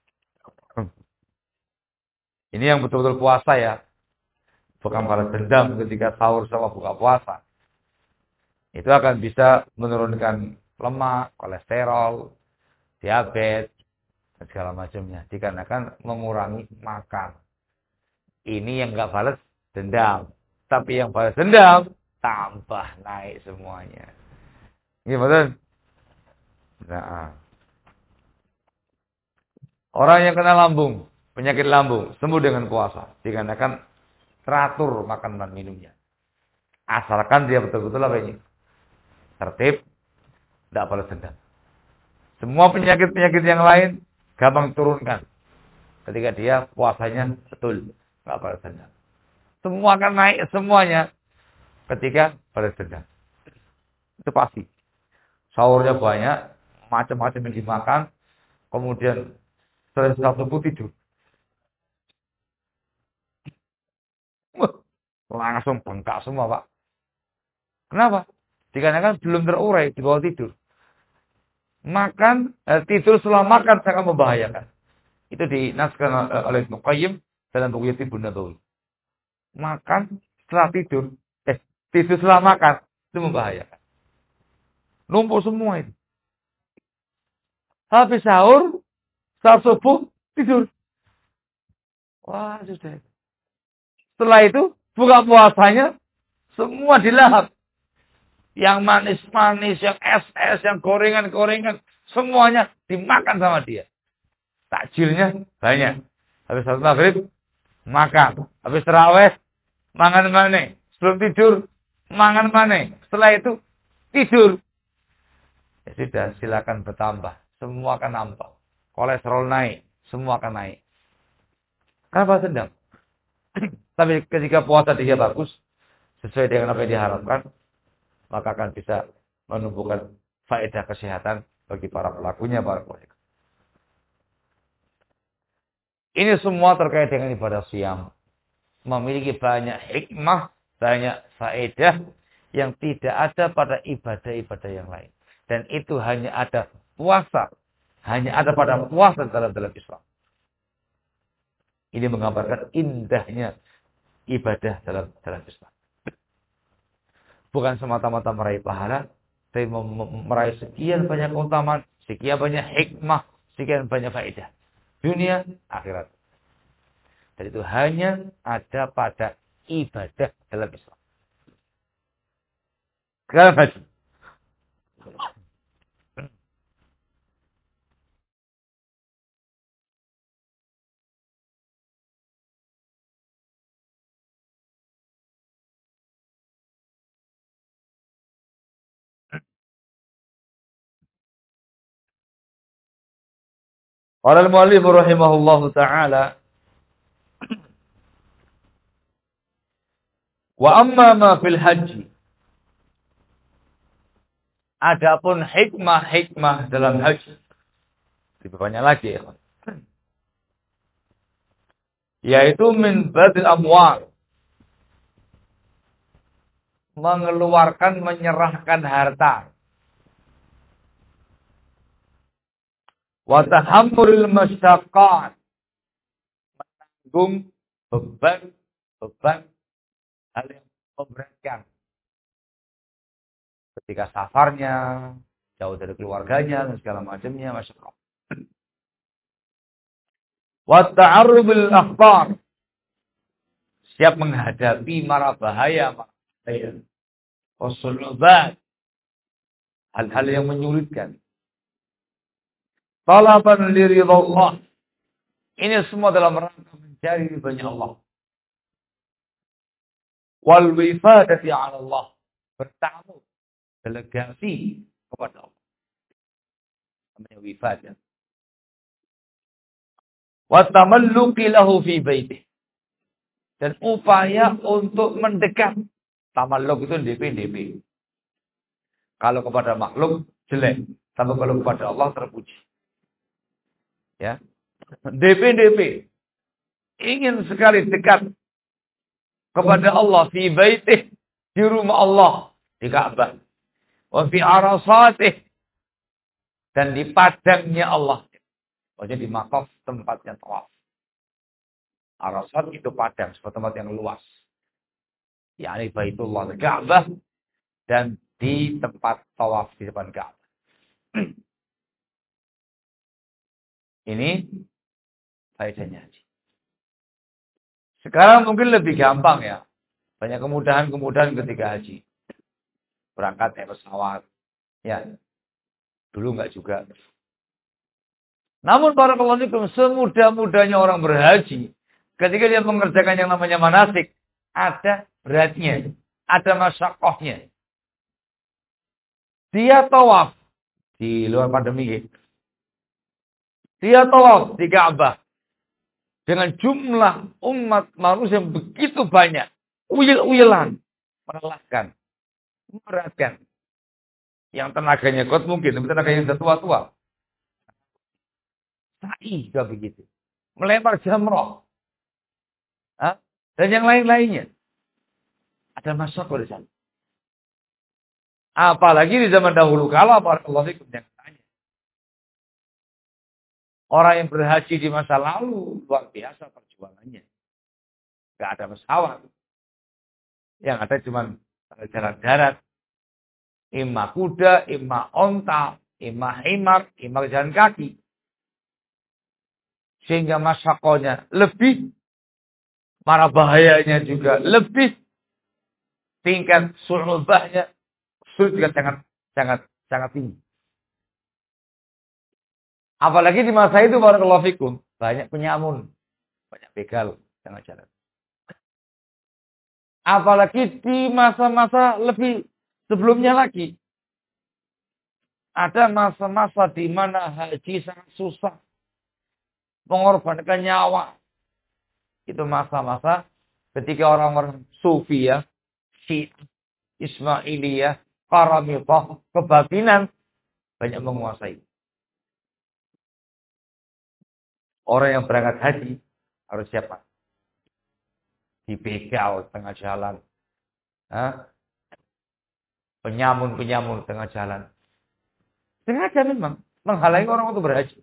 Ini yang betul-betul puasa ya. Bukan balas dendam ketika sahur sama buka puasa. Itu akan bisa menurunkan lemak, kolesterol, diabetes, dan segala macamnya. Dikarenakan mengurangi makan. Ini yang nggak balas dendam. Tapi yang balas dendam, tambah naik semuanya. Gimana? Nah. Orang yang kena lambung, penyakit lambung, sembuh dengan puasa. Dikarenakan teratur makan dan minumnya. Asalkan dia betul-betul apa ini? Tertib, tidak balas dendam. Semua penyakit-penyakit yang lain gampang turunkan. Ketika dia puasanya betul, tidak balas dendam. Semua akan naik semuanya ketika balas dendam. Itu pasti. Sahurnya banyak, macam-macam yang dimakan, kemudian setelah subuh tidur. Langsung bengkak semua, Pak. Kenapa? Dikarenakan belum terurai di bawah tidur. Tidur setelah makan sangat membahayakan. Itu dinaskan oleh Ibnu Qayyim dalam buku Tibbun Nabawi. Makan setelah tidur, tidur setelah makan itu membahayakan. Numpuk semua itu. Habis sahur, saat subuh tidur. Wah, sudah. Setelah itu buka puasanya semua dilahap. Yang manis-manis, yang es-es, yang gorengan-gorengan, semuanya dimakan sama dia. Takjilnya banyak. Habis salat maghrib, makan. Habis tarawih, mangan mana. Sebelum tidur, mangan mana. Setelah itu, tidur. Ya sudah, silakan bertambah. Semua akan nampak. Kolesterol naik, semua akan naik. Kenapa dendam? Tapi ketika puasa dia bagus, sesuai dengan apa yang diharapkan, maka akan bisa menumbuhkan faedah kesehatan bagi para pelakunya, para pelaku. Ini semua terkait dengan ibadah siam. Memiliki banyak hikmah, banyak faedah yang tidak ada pada ibadah-ibadah yang lain. Dan itu hanya ada puasa. Hanya ada pada puasa dalam Islam. Ini menggambarkan indahnya ibadah dalam Islam. Bukan semata-mata meraih pahala, tapi meraih sekian banyak keutamaan, sekian banyak hikmah, sekian banyak faedah. Dunia, akhirat. Dan itu hanya ada pada ibadah dalam Islam. Sekarang haji. Qala al-mu'allif rahimahullahu taala wa amma ma fil haji. Adapun hikmah-hikmah dalam haji. Lebih banyak lagi ya. Yaitu min badil amwal. Mengeluarkan, menyerahkan harta. Wa tahammulil masyaqqat. Menanggung beban hal yang memberatkan. Ketika safarnya, jauh dari keluarganya, dan segala macamnya, masyaqqat. Wa ta'arrub bil akhbar. Siap menghadapi mara bahaya. Wasulubat. Hal-hal yang menyulitkan. Talaban li ridha Allah. Ini semua dalam rangka mencari ridhanya Allah. Wal wifadati 'ala Allah. Bertamu, delegasi kepada Allah. Namanya wifadah. Wa tamalluqi lahu fi baitih. Dan upaya untuk mendekat. Tamalluk itu DP. Kalau kepada makhluk jelek, tapi kalau kepada Allah terpuji. Ya. DP. Ingin sekali dekat kepada Allah fi baitih, di rumah Allah, di Ka'bah. Wa fi arasatih, dan di padangnya Allah. Maksudnya di makaf tempatnya tawaf. Arasat itu padang, sebuah tempat yang luas. yakni Baitullah Ka'bah dan di tempat tawaf di depan Ka'bah. Ini faedahnya haji. Sekarang mungkin lebih gampang ya. Banyak kemudahan-kemudahan ketika haji. Berangkat naik pesawat. Ya. Dulu enggak juga. Namun barakallahu fikum, semudah-mudahnya orang berhaji, ketika dia mengerjakan yang namanya manasik, ada beratnya, ada masyaqqahnya. Dia tawaf di luar pandemi. Dia tawaf di Ka'bah dengan jumlah umat manusia yang begitu banyak, uyel-uyelan, melelahkan, memberatkan. Yang tenaganya kuat mungkin, tapi tenaganya sudah tua-tua. Sa'i juga begitu. Melempar jamrah. Dan yang lain-lainnya. Ada masyaqqah di sana. Apalagi di zaman dahulu kala, barakallahu fikum, yang tanya. Orang yang berhaji di masa lalu, luar biasa perjuangannya. Gak ada pesawat. Yang ada cuma jalan darat. Imma kuda, imma onta, imma himar, imma jalan kaki. Sehingga masyaqqahnya lebih, mara bahayanya juga lebih, tingkat su'ubahnya juga sangat tinggi. Apalagi di masa itu barakallahu fikum, banyak penyamun, banyak begal tengah jalan. Apalagi di masa-masa lebih sebelumnya lagi, ada masa-masa di mana haji sangat susah, mengorbankan nyawa. Itu masa-masa ketika orang-orang sufi ya, Syiah, Ismailiyah, Karamithah, kebatinan banyak menguasai. Orang yang berangkat haji harus siapa? Dibegal tengah jalan. Penyamun tengah jalan. Sengaja memang menghalangi orang untuk berhaji.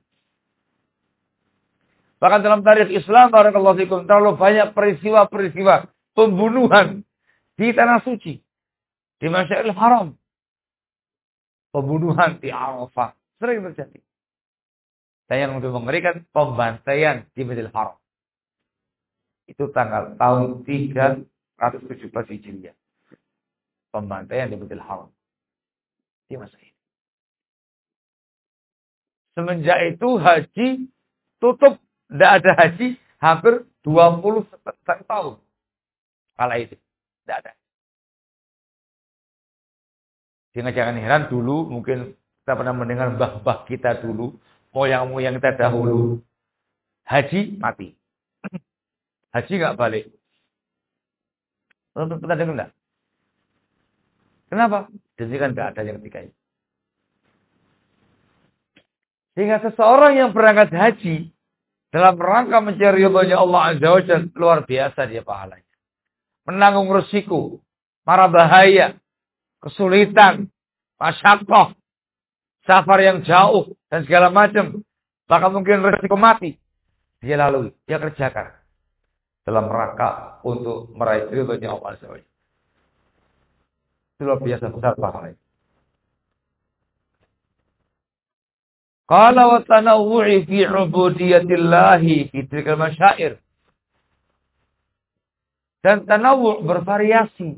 Bahkan dalam tarikh Islam, barakallahu fikum, terlalu banyak peristiwa-peristiwa pembunuhan di tanah suci, di Masjidil Haram. Pembunuhan di Arafah sering terjadi. Dan yang lebih mengerikan, pembantaian di Masjidil Haram. Itu tahun 317 Hijriah. Pembantaian di Masjidil Haram. Di masa ini. Semenjak itu haji tutup. Tidak ada haji hampir 21 tahun. Kala itu. Tidak ada. Sehingga jangan heran dulu, mungkin kita pernah mendengar mbah-mbah kita dulu, moyang-moyang kita dahulu haji mati. Haji nggak balik. Untuk kita dengar enggak? Kenapa? Jadi kan nggak ada yang ketiga. Sehingga seseorang yang berangkat haji dalam rangka mencari ridhonya Allah Azza wa Jalla, luar biasa dia pahalanya. Menanggung resiko, mara bahaya, kesulitan, masyaqqah, safar yang jauh dan segala macam, bahkan mungkin resiko mati, dia lalui, dia kerjakan dalam rangka untuk meraih ridhonya Allah Azza wa Jalla. Itu luar biasa besar pahalanya. Qala wa tanawwu'i fi 'ubudiyatillahi fi tilkal masyair. Dan tanawwu' bervariasi.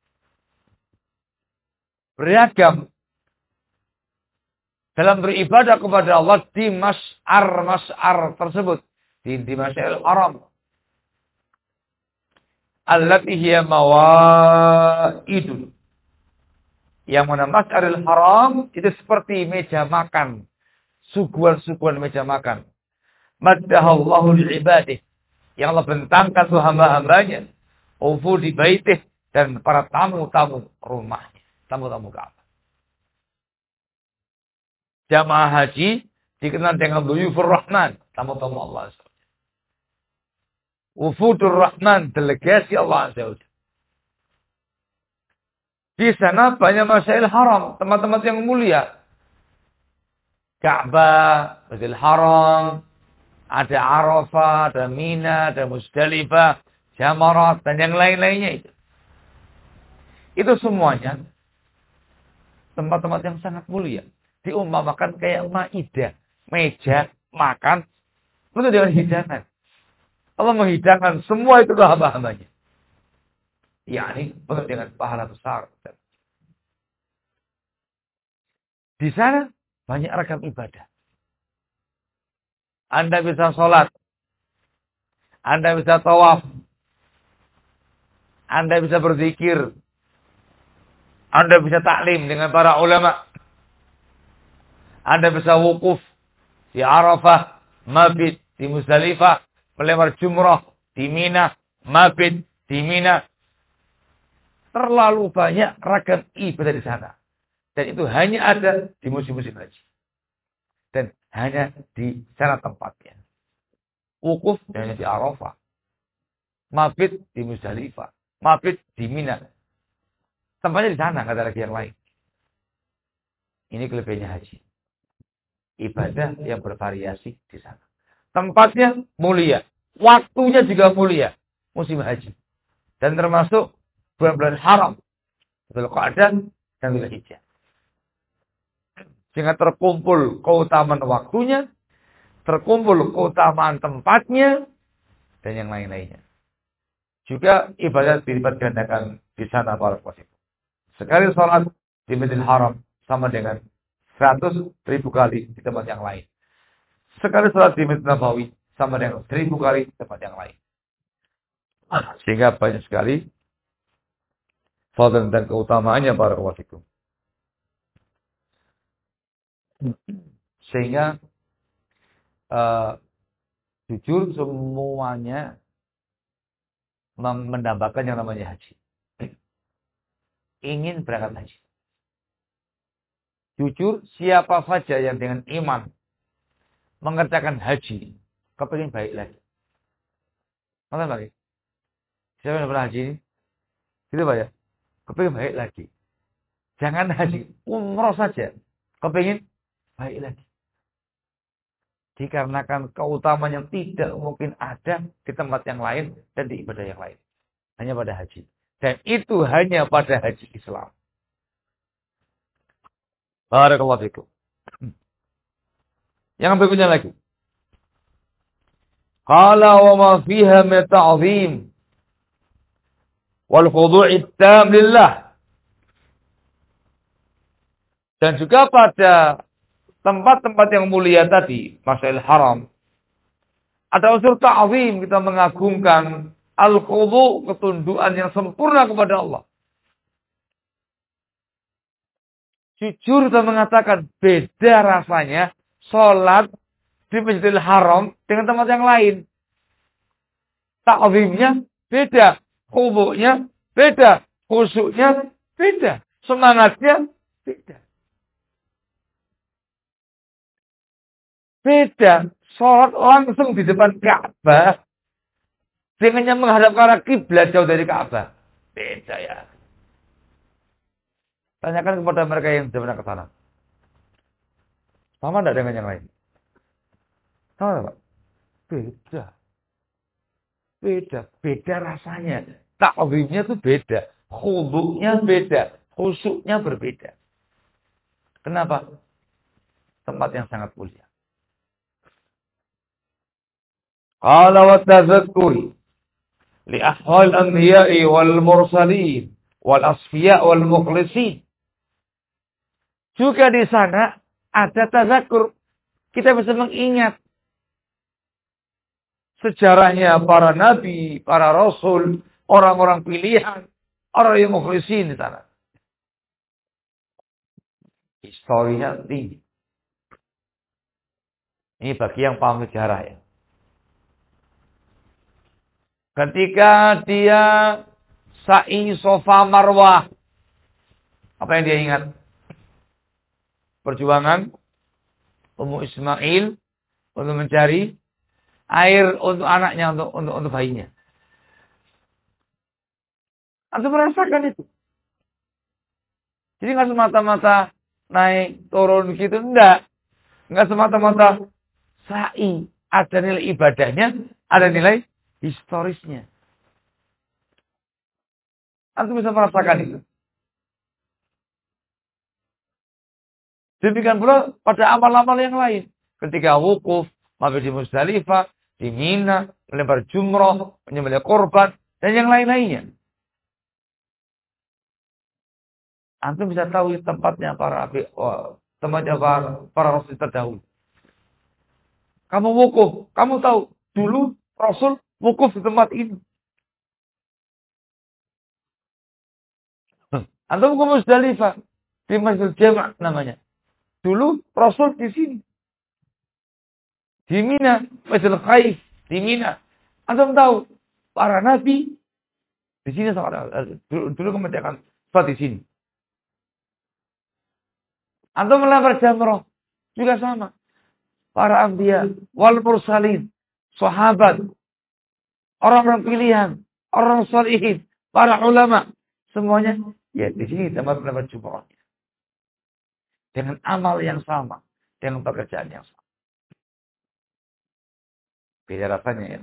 Beragam dalam beribadah kepada Allah di mas'ar tersebut, di Masyairil Haram. Allati hiya mawaidun. Yang mana Mas'aril Haram itu seperti meja makan. Suguhan-suguhan meja makan. Maddahallahu li'ibadih. Yang Allah bentangkan untuk hamba-hambanya. Ufu di baitih. Dan para tamu-tamu rumahnya. Tamu-tamu Ka'bah. Jamaah haji dikenal dengan Duyufur Rahman. Tamu-tamu Allah SWT. Ufudur Rahman. Delegasi Allah SWT. Di sana banyak Masyairil Haram. Tempat-tempat yang mulia. Ka'bah, Masjidil Haram, ada Arafah, ada Mina, ada Musdalifah, Jamarat, dan yang lain-lainnya itu. Itu semuanya tempat-tempat yang sangat mulia. Diumpamakan kayak maidah, meja, makan, penuh dengan hidangan. Allah menghidangkan semua itu ke hamba-hambanya. Yani penuh dengan pahala besar. Di sana banyak ragam ibadah. Anda bisa sholat. Anda bisa tawaf. Anda bisa berzikir. Anda bisa taklim dengan para ulama. Anda bisa wukuf di Arafah, mabit di Musdalifah, melempar jumrah di Mina, mabit di Mina. Terlalu banyak ragam ibadah di sana. Dan itu hanya ada di musim-musim haji. Dan hanya di sana tempatnya. Wukuf hanya di Arafah. Mabit di Musdalifah. Mabit di Mina. Tempatnya di sana, nggak ada lagi yang lain. Ini kelebihannya haji. Ibadah yang bervariasi di sana. Tempatnya mulia. Waktunya juga mulia. Musim haji. Dan termasuk bulan-bulan haram. Dzulqa'dah dan Dzulhijjah. Sehingga terkumpul keutamaan waktunya, terkumpul keutamaan tempatnya, dan yang lain-lainnya. Juga ibadat dilipat gandakan di sana para wasit. Sekali sholat di Masjidil Haram sama dengan 100.000 kali di tempat yang lain. Sekali sholat di Masjid Nabawi sama dengan 1000 kali di tempat yang lain. Sehingga banyak sekali fadl dan keutamaannya para wasit. Sehingga jujur semuanya mendambakan yang namanya haji. Ingin berangkat haji. Jujur siapa saja yang dengan iman mengerjakan haji, kepingin baik lagi. Mana lagi? Siapa yang pernah haji? Gitu Pak ya? Kepingin baik lagi. Jangan haji, umroh saja. Kepingin baik lagi. Dikarenakan keutamaan yang tidak mungkin ada di tempat yang lain dan di ibadah yang lain. Hanya pada haji. Dan itu hanya pada haji Islam. Barakallahu fikum. Yang berikutnya lagi. Qala wa ma fiha min ta'zim wal khudu'i tam lillah. Dan juga pada tempat-tempat yang mulia tadi, Masyairil Haram, ada unsur ta'zim, kita mengagungkan al-khudu', ketundukan yang sempurna kepada Allah. Jujur kita mengatakan beda rasanya sholat di Masjidil Haram dengan tempat yang lain. Ta'zimnya beda, khudu'nya beda, khusyuknya beda, semangatnya beda. Beda. Sholat langsung di depan Ka'bah dengannya menghadap ke arah kiblat jauh dari Ka'bah. Beda ya. Tanyakan kepada mereka yang sudah pernah ke sana. Sama tidak dengan yang lain? Sama tidak, Pak? Beda. Beda. Beda rasanya. Ta'zimnya itu beda. Khudu'nya beda. Khusyuknya berbeda. Kenapa? Tempat yang sangat mulia. Qala wa tadhakkuri li ahwal anbiya'i wal mursalin wal asfiya wal mukhlisin. Juga di sana ada tazakkur. Kita bisa mengingat sejarahnya para nabi, para rasul, orang-orang pilihan, orang yang mukhlisin di sana. Historinya tinggi. Ini bagi yang paham sejarah ya. Ketika dia sa'i Safa Marwah, apa yang dia ingat? Perjuangan Ummu Ismail untuk mencari air untuk anaknya, untuk bayinya. Antum merasakan itu. Jadi nggak semata-mata naik turun gitu, enggak. Enggak semata-mata sa'i. Ada nilai ibadahnya, ada nilai historisnya. Antum bisa merasakan itu. Demikian pula pada amal-amal yang lain. Ketika wukuf, mampir di Musdalifah, di Mina, melempar jumroh, menyembelih korban, dan yang lain-lainnya. Antum bisa tahu tempatnya para rasul terdahulu. Kamu wukuf, kamu tahu dulu Rasul wukuf di tempat ini. Antum ke Musdalifah di Masjid Jama' namanya. Dulu Rasul di sini. Di Mina, Masjid Khaif di Mina. Antum tahu para nabi di sini dulu kemerdekaan di sini. Antum melempar jamrah juga sama. Para anbiya wal mursalin, sahabat, orang-orang pilihan, orang sholihin, para ulama, semuanya ya di sini tempat melempar jumrah. Dengan amal yang sama, dengan pekerjaan yang sama. Beda rasanya ya.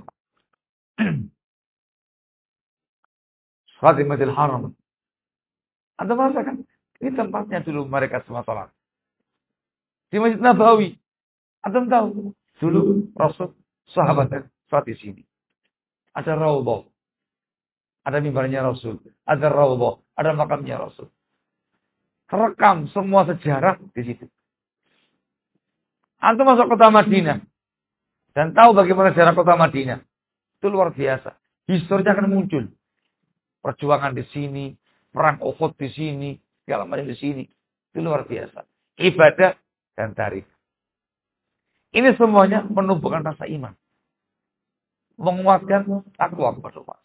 Sholat di Masjidil Haram. Anda merasakan ini tempatnya dulu mereka semua sholat. Di Masjid Nabawi. Anda tahu dulu Rasul sahabat sholat di sini. Ada raudhah. Ada mimbarnya Rasul. Ada raudhah. Ada makamnya Rasul. Terekam semua sejarah di situ. Anda masuk kota Madinah. Dan tahu bagaimana sejarah kota Madinah. Itu luar biasa. Historinya akan muncul. Perjuangan di sini. Perang Uhud di sini. Segala macam di sini. Itu luar biasa. Ibadah dan tarikh. Ini semuanya menumbuhkan rasa iman. Menguatkan takwa kepada Allah.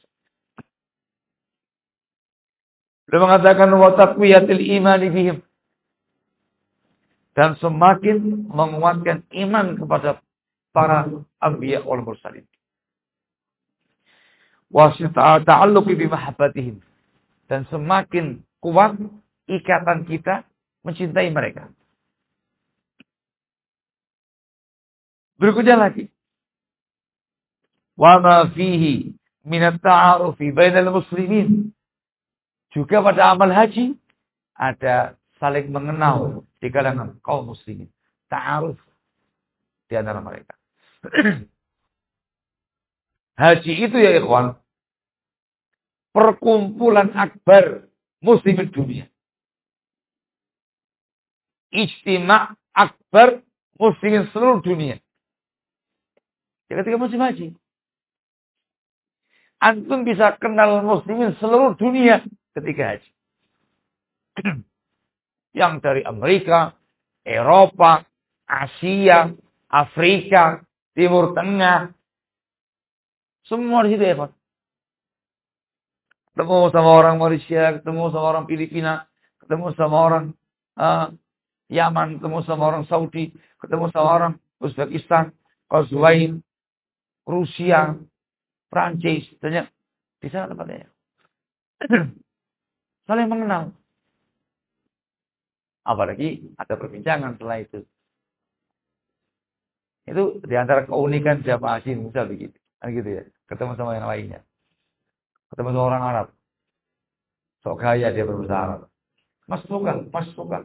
Beliau mengatakan wa taqwiyatil imani bihim. Dan semakin menguatkan iman kepada para anbiya wal mursalin. Wa ta'alluqi bi mahabbatihim. Dan semakin kuat ikatan kita mencintai mereka. Berikutnya lagi. Wa ma fihi min at-ta'arufi bainal muslimin. Juga pada amal haji ada saling mengenal di kalangan kaum muslimin. Ta'aruf di antara mereka. Haji itu ya ikhwan, perkumpulan akbar muslimin dunia. Ijtima' akbar muslimin seluruh dunia. Ketika musim haji, antum bisa kenal muslimin seluruh dunia ketika haji. Yang dari Amerika, Eropa, Asia, Afrika, Timur Tengah. Semua di situ ya, Pak. Ketemu sama orang Malaysia, ketemu sama orang Filipina, ketemu sama orang Yaman, ketemu sama orang Saudi, ketemu sama orang Uzbekistan, Kuwait, Rusia, Prancis, banyak. Di sana tempatnya. Saling mengenal. Apalagi ada perbincangan setelah itu. Itu diantara keunikan jamaah sini, misal begitu. Kan gitu ya. Ketemu sama yang lainnya. Ketemu sama orang Arab. Sok kaya dia berbahasa Arab. Mas suka.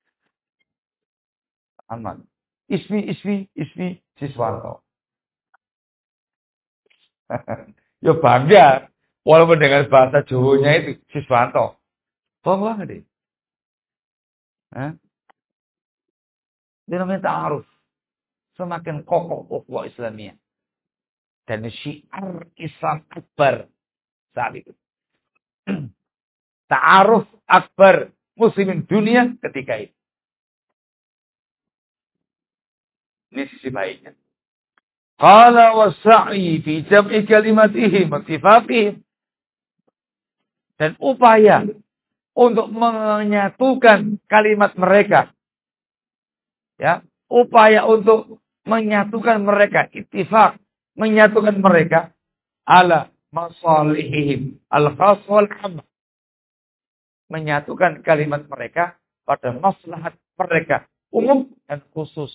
Aman. Ismi, Siswanto. Ya bangga. Walaupun dengan bahasa Jawanya itu, Siswanto. Bangga banget deh. Dia namanya ta'aruf. Semakin kokoh ukhuwah Islamiyah. Dan syiar Islam akbar saat itu. Ta'aruf akbar muslimin dunia ketika itu. Ini sisi baiknya. Qala wasa'i fi jam'i kalimatihim wa ittifaqihim. Dan upaya untuk menyatukan kalimat mereka. Ya, upaya untuk menyatukan mereka, ittifaq, menyatukan mereka ala masalihihim al-khas wal 'am. Menyatukan kalimat mereka pada maslahat mereka umum dan khusus.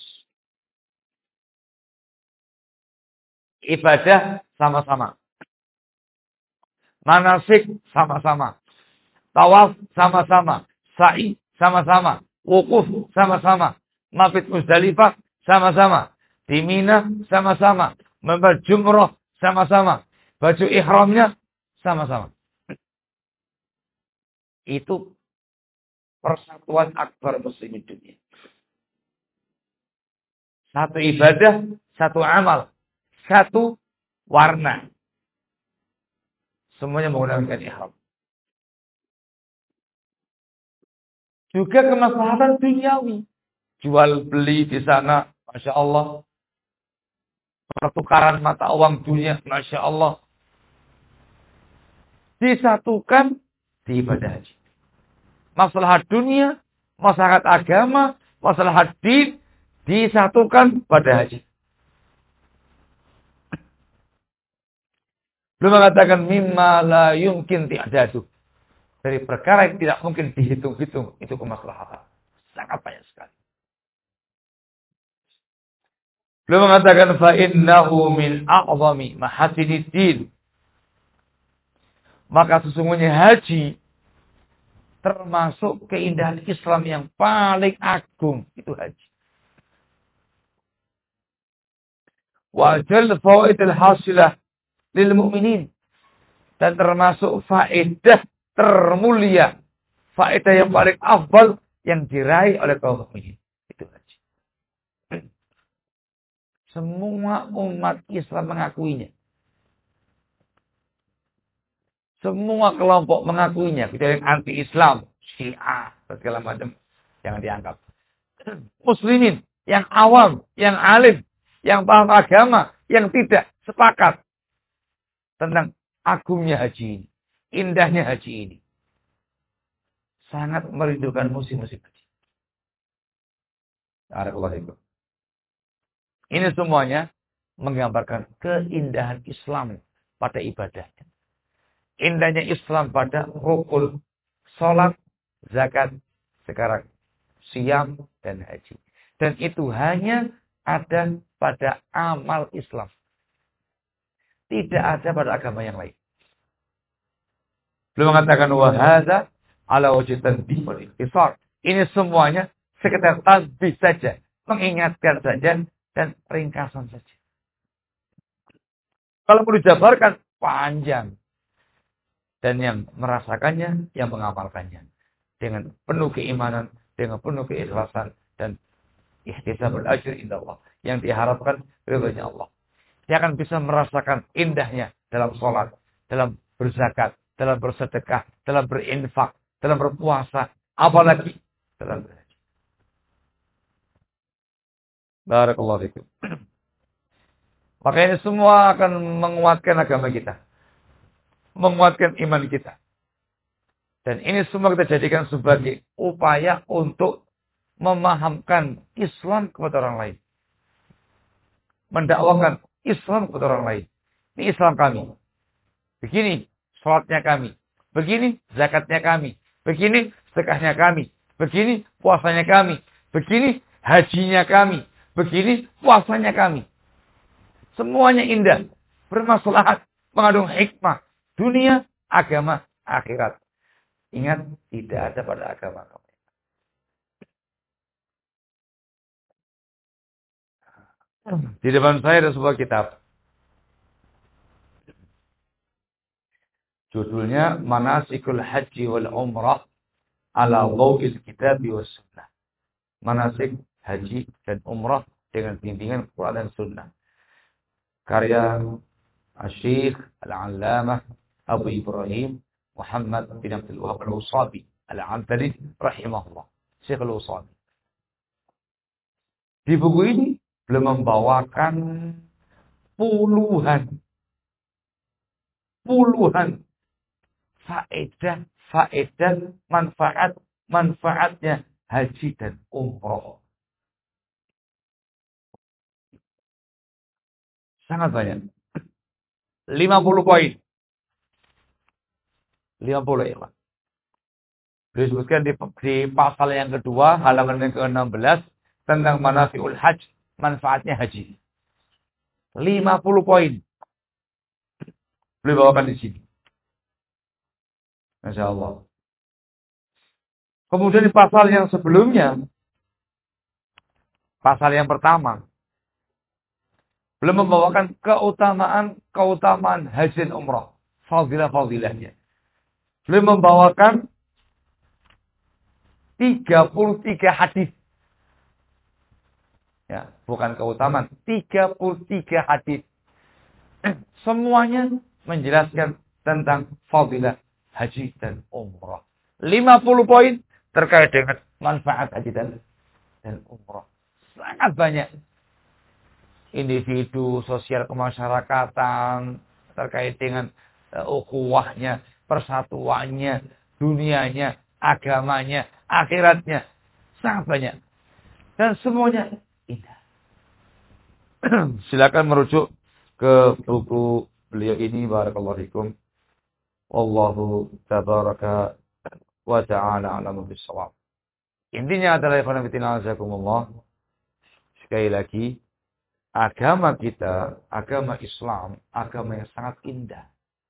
Ibadah sama-sama. Manasik sama-sama. Tawaf sama-sama. Sa'i sama-sama. Wukuf sama-sama. Mabit Muzdalifah sama-sama. Di Mina sama-sama. Membuat jumrah sama-sama. Baju ihramnya sama-sama. Itu persatuan akbar muslimin dunia. Satu ibadah, satu amal, satu warna. Semuanya menggunakan ihram. Juga kemaslahatan duniawi. Jual beli di sana, Masya Allah. Pertukaran mata uang dunia, Masya Allah. Disatukan di ibadah haji. Masalah dunia, masalah agama, masalah din, disatukan pada haji. Belum mengatakan mimma la yumkin ti'adadu. Dari perkara yang tidak mungkin dihitung-hitung, itu kemaslahatan. Sangat banyak sekali. Belum mengatakan fa innahu min a'zami mahasiniddin. Maka sesungguhnya haji termasuk keindahan Islam yang paling agung. Itu haji. Wa jal fawaidil hasilah lil mu'minin. Dan termasuk faedah termulia. Faedah yang paling afdal yang diraih oleh kaum mukminin. Itu haji. Semua umat Islam mengakuinya. Semua kelompok mengakuinya. Kecuali yang anti-Islam. Syiah. Segala macam. Jangan dianggap. Muslimin. Yang awam. Yang alim. Yang paham agama. Yang tidak sepakat. Tentang agungnya haji ini. Indahnya haji ini. Sangat merindukan musim-musim haji. Barakallahu. Ini semuanya menggambarkan keindahan Islam pada ibadahnya. Indahnya Islam pada rukun, sholat, zakat, sekarang siam dan haji. Dan itu hanya ada pada amal Islam. Tidak ada pada agama yang lain. Belum mengatakan wahada ala wajib tanbih wal ikhtisar. Ini semuanya sekedar tasbih saja, mengingatkan saja dan ringkasan saja. Kalau perlu dijabarkan panjang. Dan yang merasakannya, yang mengamalkannya. Dengan penuh keimanan, dengan penuh keikhlasan. Dan ihtisabul ajri inda Allah. Yang diharapkan ridhonya Allah. Dia akan bisa merasakan indahnya dalam sholat, dalam berzakat, dalam bersedekah, dalam berinfak, dalam berpuasa. Apalagi dalam berhaji. Barakallahu fikum. Maka ini semua akan menguatkan agama kita. Menguatkan iman kita. Dan ini semua kita jadikan sebagai upaya untuk memahamkan Islam kepada orang lain. Mendakwakan Islam kepada orang lain. Ini Islam kami. Begini sholatnya kami. Begini zakatnya kami. Begini sedekahnya kami. Begini puasanya kami. Begini hajinya kami. Begini puasanya kami. Semuanya indah. Bermaslahat. Mengandung hikmah. Dunia, agama, akhirat. Ingat, tidak ada pada agama kami. Di depan saya ada sebuah kitab. Judulnya Manasikul Haji wal Umrah ala Dhawil Kitab was Sunnah. Manasik haji dan umrah dengan bimbingan Quran dan Sunnah. Karya Syekh Al-Allamah Abu Ibrahim Muhammad bin Abdul Wahab Al-Usabi Al-Antari rahimahullah. Syekh Al-Usabi. Di buku ini beliau membawakan puluhan faedah, manfaatnya haji dan umroh. Sangat banyak. 50 poin. 50 ya Pak. Beliau sebutkan di pasal yang kedua, halaman yang ke-16, tentang manafi'ul hajj, manfaatnya haji. 50 poin. Beliau bawakan di sini. Masya Allah. Kemudian di pasal yang sebelumnya, pasal yang pertama, beliau membawakan keutamaan haji dan umrah. Fadilah-fadilahnya. Beliau membawakan 33 hadis. Ya, bukan keutamaan, 33 hadis. Semuanya menjelaskan tentang fadilah haji dan umrah. 50 poin terkait dengan manfaat haji dan umrah. Sangat banyak. Individu, sosial kemasyarakatan, terkait dengan ukhuwahnya, persatuannya, dunianya, agamanya, akhiratnya. Sangat banyak. Dan semuanya indah. Silakan merujuk ke buku beliau ini. Barakallahu fikum. Wallahu tabaraka wa ta'ala a'lamu bis-shawab. Intinya adalah sekali lagi, agama kita, agama Islam, agama yang sangat indah.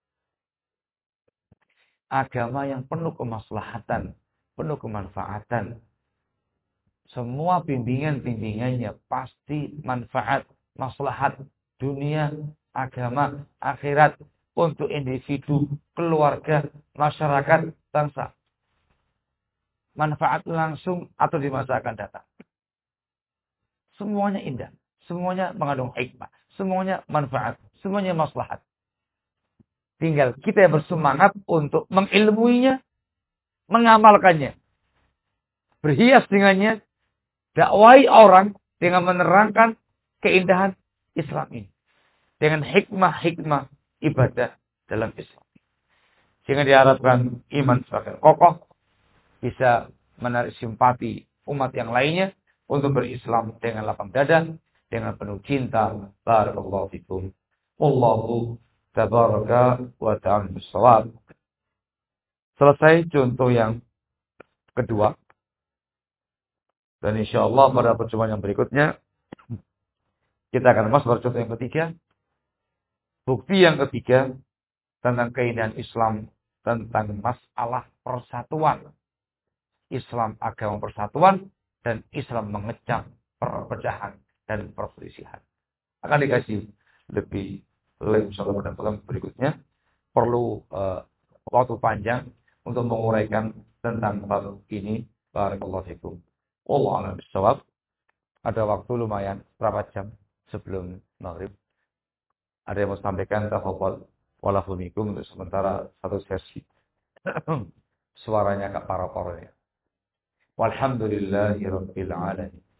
Agama yang penuh kemaslahatan, penuh kemanfaatan. Semua bimbingan-bimbingannya pasti manfaat, maslahat dunia, agama, akhirat untuk individu, keluarga, masyarakat, bangsa. Manfaat langsung atau di masa akan datang. Semuanya indah. Semuanya mengandung hikmah. Semuanya manfaat. Semuanya maslahat. Tinggal kita yang bersemangat untuk mengilmuinya, mengamalkannya. Berhias dengannya, dakwai orang dengan menerangkan keindahan Islam ini. Dengan hikmah-hikmah ibadah dalam Islam. Sehingga diharapkan iman semakin kokoh, bisa menarik simpati umat yang lainnya untuk berislam dengan lapang dada, dengan penuh cinta. Barakallahu fikum. Wallahu tabaraka wa ta'ala bis-shawab. Selesai contoh yang kedua. Dan insyaallah pada pertemuan yang berikutnya kita akan masuk pada contoh yang ketiga. Bukti yang ketiga tentang keindahan Islam, tentang masalah persatuan. Islam agama persatuan dan Islam mengecam perpecahan dan perselisihan. Akan dikasih lebih insyaallah pada pertemuan berikutnya. Perlu waktu panjang untuk menguraikan tentang bab ini. Barakallahu fikum. Wallahu a'lam bishawab. Ada waktu lumayan berapa jam sebelum maghrib. Ada yang mau sampaikan, tafadhol. Wallahu fikum untuk sementara satu sesi. Suaranya agak parau-parau ya. Walhamdulillahi rabbil alamin.